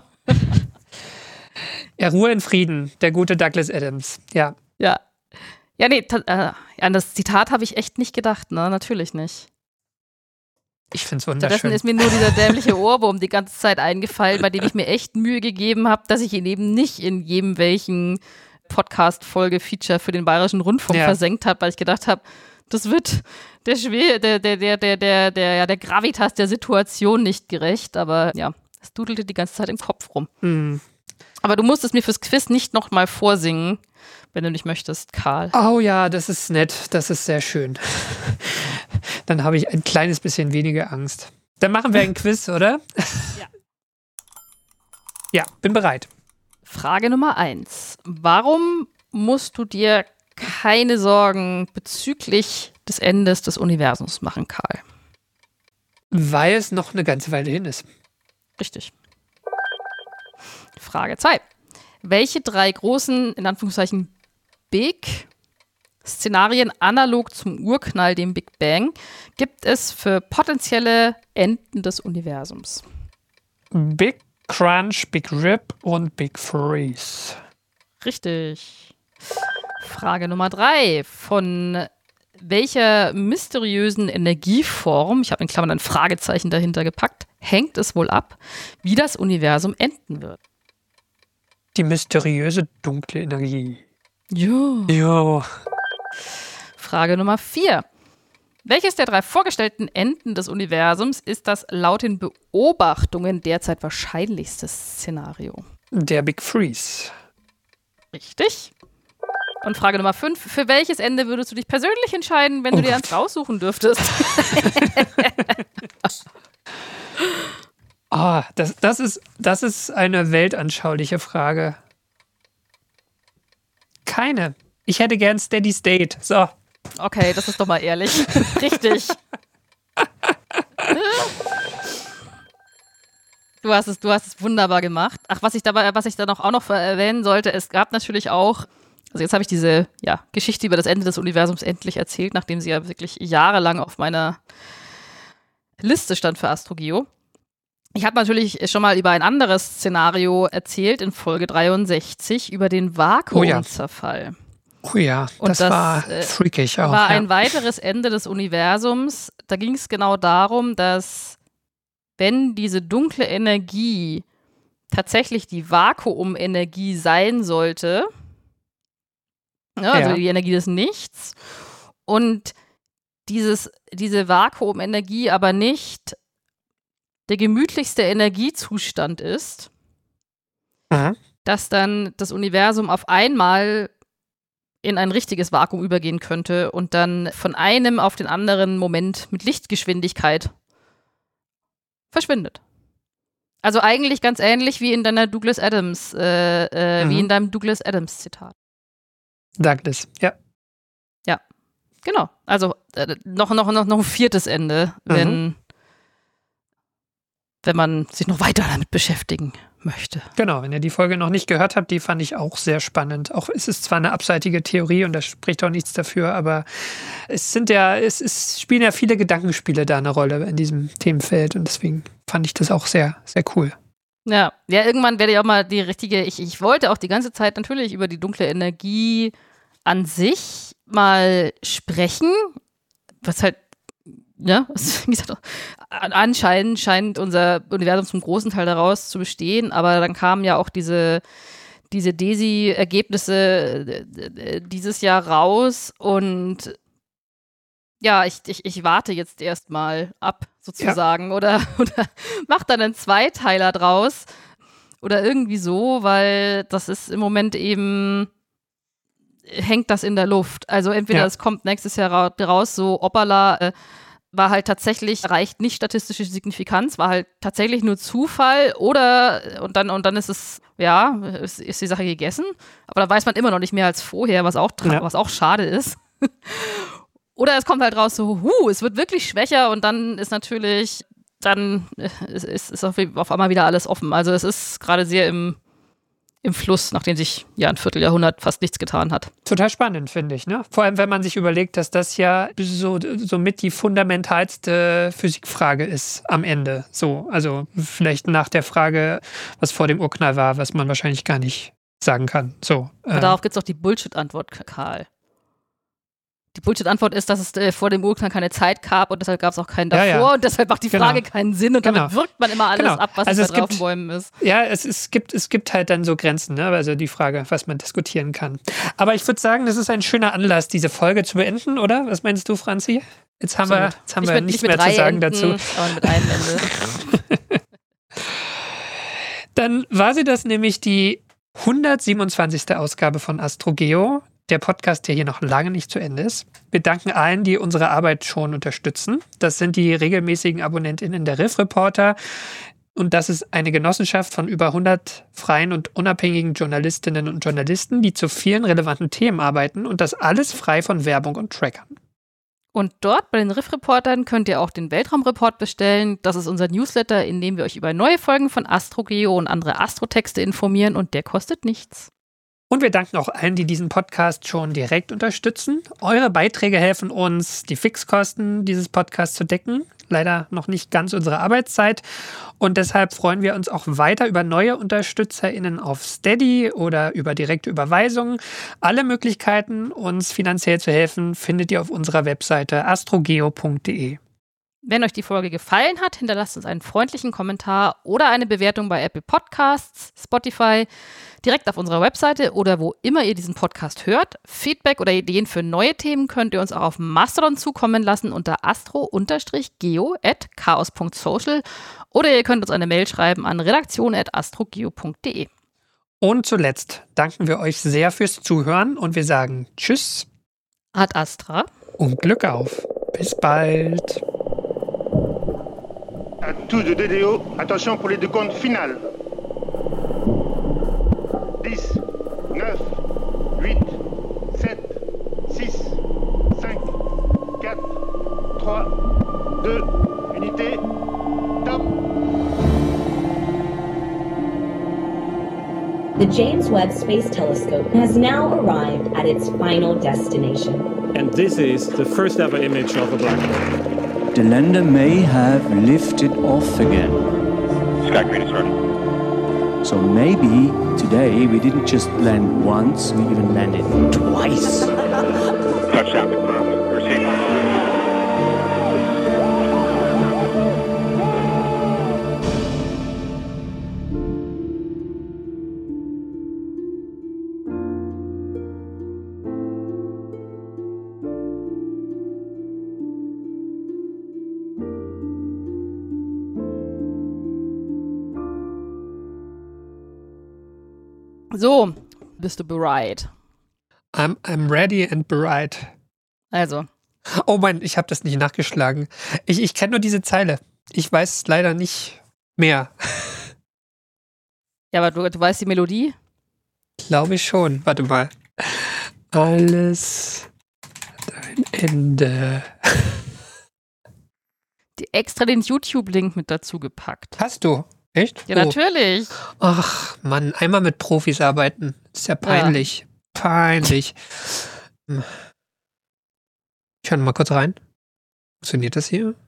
Ja, Ruhe in Frieden, der gute Douglas Adams, ja. Ja. Ja, nee, ta- äh, an das Zitat habe ich echt nicht gedacht, ne? Natürlich nicht. Ich finde es Stattdessen wunderschön. ist mir nur dieser dämliche Ohrwurm die ganze Zeit eingefallen, bei dem ich mir echt Mühe gegeben habe, dass ich ihn eben nicht in jedem welchen Podcast-Folge-Feature für den Bayerischen Rundfunk Ja. versenkt habe, weil ich gedacht habe, das wird der Schwer, der, der, der, der, der, der, ja, der Gravitas der Situation nicht gerecht, aber ja, es dudelte die ganze Zeit im Kopf rum. Hm. Aber du musst es mir fürs Quiz nicht nochmal vorsingen, wenn du nicht möchtest, Karl. Oh ja, das ist nett, das ist sehr schön. Dann habe ich ein kleines bisschen weniger Angst. Dann machen wir ein Quiz, oder? Ja. Ja, bin bereit. Frage Nummer eins. Warum musst du dir keine Sorgen bezüglich des Endes des Universums machen, Karl? Weil es noch eine ganze Weile hin ist. Richtig. Frage zwei. Welche drei großen, in Anführungszeichen, Big-Szenarien analog zum Urknall, dem Big Bang, gibt es für potenzielle Enden des Universums? Big Crunch, Big Rip und Big Freeze. Richtig. Frage Nummer drei. Von welcher mysteriösen Energieform, ich habe in Klammern ein Fragezeichen dahinter gepackt, hängt es wohl ab, wie das Universum enden wird? Die mysteriöse dunkle Energie. Ja. Jo. Frage Nummer vier. Welches der drei vorgestellten Enden des Universums ist das laut den Beobachtungen derzeit wahrscheinlichste Szenario? Der Big Freeze. Richtig. Und Frage Nummer fünf. Für welches Ende würdest du dich persönlich entscheiden, wenn Oh du dir Gott. eins raussuchen dürftest? Ah, das, das, ist, das ist eine weltanschauliche Frage. Keine. Ich hätte gern Steady State. So. Okay, das ist doch mal ehrlich. Richtig. Du hast es, du hast es wunderbar gemacht. Ach, was ich dabei, was ich da noch auch noch erwähnen sollte, es gab natürlich auch, also jetzt habe ich diese ja, Geschichte über das Ende des Universums endlich erzählt, nachdem sie ja wirklich jahrelang auf meiner Liste stand für AstroGeo. Ich habe natürlich schon mal über ein anderes Szenario erzählt in Folge dreiundsechzig über den Vakuumzerfall. Oh ja, Und das, das, war äh, freakig auch. War ja. ein weiteres Ende des Universums. Da ging es genau darum, dass wenn diese dunkle Energie tatsächlich die Vakuumenergie sein sollte, ja, also Ja. die Energie des Nichts, und dieses, diese Vakuumenergie aber nicht der gemütlichste Energiezustand ist, Mhm. dass dann das Universum auf einmal in ein richtiges Vakuum übergehen könnte und dann von einem auf den anderen Moment mit Lichtgeschwindigkeit verschwindet. Also eigentlich ganz ähnlich wie in deiner Douglas Adams, äh, äh, Mhm. wie in deinem Douglas Adams Zitat. Douglas, ja. Genau. Also äh, noch, noch, noch, noch ein viertes Ende, Mhm. wenn, wenn man sich noch weiter damit beschäftigen möchte. Genau, wenn ihr die Folge noch nicht gehört habt, die fand ich auch sehr spannend. Auch es ist zwar eine abseitige Theorie und da spricht auch nichts dafür, aber es sind ja, es, es spielen ja viele Gedankenspiele da eine Rolle in diesem Themenfeld und deswegen fand ich das auch sehr, sehr cool. Ja, ja, irgendwann werde ich auch mal die richtige, ich, ich wollte auch die ganze Zeit natürlich über die dunkle Energie an sich mal sprechen, was halt, ja, was, wie gesagt, anscheinend scheint unser Universum zum großen Teil daraus zu bestehen, aber dann kamen ja auch diese, diese DESI-Ergebnisse äh, dieses Jahr raus und ja, ich, ich, ich warte jetzt erstmal ab, sozusagen, oder, oder mach dann einen Zweiteiler draus oder irgendwie so, weil das ist im Moment eben, hängt das in der Luft. Also entweder Ja. es kommt nächstes Jahr ra- raus, so Opala äh, war halt tatsächlich, erreicht nicht statistische Signifikanz, war halt tatsächlich nur Zufall oder, und dann, und dann ist es, ja, ist, ist die Sache gegessen, aber da weiß man immer noch nicht mehr als vorher, was auch, tra- Ja. was auch schade ist. Oder es kommt halt raus so, huh, es wird wirklich schwächer und dann ist natürlich, dann äh, ist, ist, ist auf, auf einmal wieder alles offen. Also es ist gerade sehr im, im Fluss, nachdem sich ja ein Vierteljahrhundert fast nichts getan hat. Total spannend, finde ich. Ne? Vor allem, wenn man sich überlegt, dass das ja so, so mit die fundamentalste Physikfrage ist am Ende. So, also vielleicht nach der Frage, was vor dem Urknall war, was man wahrscheinlich gar nicht sagen kann. So, Aber äh, darauf gibt es auch die Bullshit-Antwort, Karl. Die Bullshit-Antwort ist, dass es äh, vor dem Urknall keine Zeit gab und deshalb gab es auch keinen davor ja, ja. und deshalb macht die Frage genau. keinen Sinn und genau. damit wirkt man immer alles genau. ab, was also es es bei gibt, Bäumen ist. Ja, es, es, gibt, es gibt halt dann so Grenzen, ne? Also die Frage, was man diskutieren kann. Aber ich würde sagen, das ist ein schöner Anlass, diese Folge zu beenden, oder? Was meinst du, Franzi? Jetzt haben wir, jetzt haben wir mit, nichts nicht mehr zu sagen Enden, dazu. Aber mit einem Ende. Dann war sie das nämlich die hundertsiebenundzwanzigste Ausgabe von AstroGeo. Der Podcast, der hier noch lange nicht zu Ende ist. Wir danken allen, die unsere Arbeit schon unterstützen. Das sind die regelmäßigen AbonnentInnen der Riff Reporter. Und das ist eine Genossenschaft von über hundert freien und unabhängigen Journalistinnen und Journalisten, die zu vielen relevanten Themen arbeiten und das alles frei von Werbung und Trackern. Und dort bei den Riff Reportern könnt ihr auch den Weltraumreport bestellen. Das ist unser Newsletter, in dem wir euch über neue Folgen von AstroGeo und andere Astrotexte informieren und der kostet nichts. Und wir danken auch allen, die diesen Podcast schon direkt unterstützen. Eure Beiträge helfen uns, die Fixkosten dieses Podcasts zu decken. Leider noch nicht ganz unsere Arbeitszeit. Und deshalb freuen wir uns auch weiter über neue UnterstützerInnen auf Steady oder über direkte Überweisungen. Alle Möglichkeiten, uns finanziell zu helfen, findet ihr auf unserer Webseite astrogeo punkt de. Wenn euch die Folge gefallen hat, hinterlasst uns einen freundlichen Kommentar oder eine Bewertung bei Apple Podcasts, Spotify, direkt auf unserer Webseite oder wo immer ihr diesen Podcast hört. Feedback oder Ideen für neue Themen könnt ihr uns auch auf Mastodon zukommen lassen unter astro geo at chaos punkt social oder ihr könnt uns eine Mail schreiben an redaktion at astrogeo punkt de. Und zuletzt danken wir euch sehr fürs Zuhören und wir sagen Tschüss. Ad Astra. Und Glück auf. Bis bald. À tous de D D O, attention pour les décomptes finales. dix, neuf, huit, sept, six, cinq, quatre, trois, deux, unité, top. The James Webb Space Telescope has now arrived at its final destination. And this is the first ever image of a black hole. The lander may have lifted off again. Sky Crane is ready. So maybe today we didn't just land once, we even landed twice. Touchdown confirmed. Receiving. So, bist du bereit? I'm, I'm ready and bereit. Also. Oh Mann, ich habe das nicht nachgeschlagen. Ich, ich kenne nur diese Zeile. Ich weiß es leider nicht mehr. Ja, aber du, du weißt die Melodie? Glaube ich schon. Warte mal. Alles ein Ende. Die extra den YouTube-Link mit dazu gepackt. Hast du? Echt? Ja, oh. natürlich. Ach, Mann, einmal mit Profis arbeiten. Das ist ja peinlich. Ja. Peinlich. Ich höre mal kurz rein. Funktioniert das hier?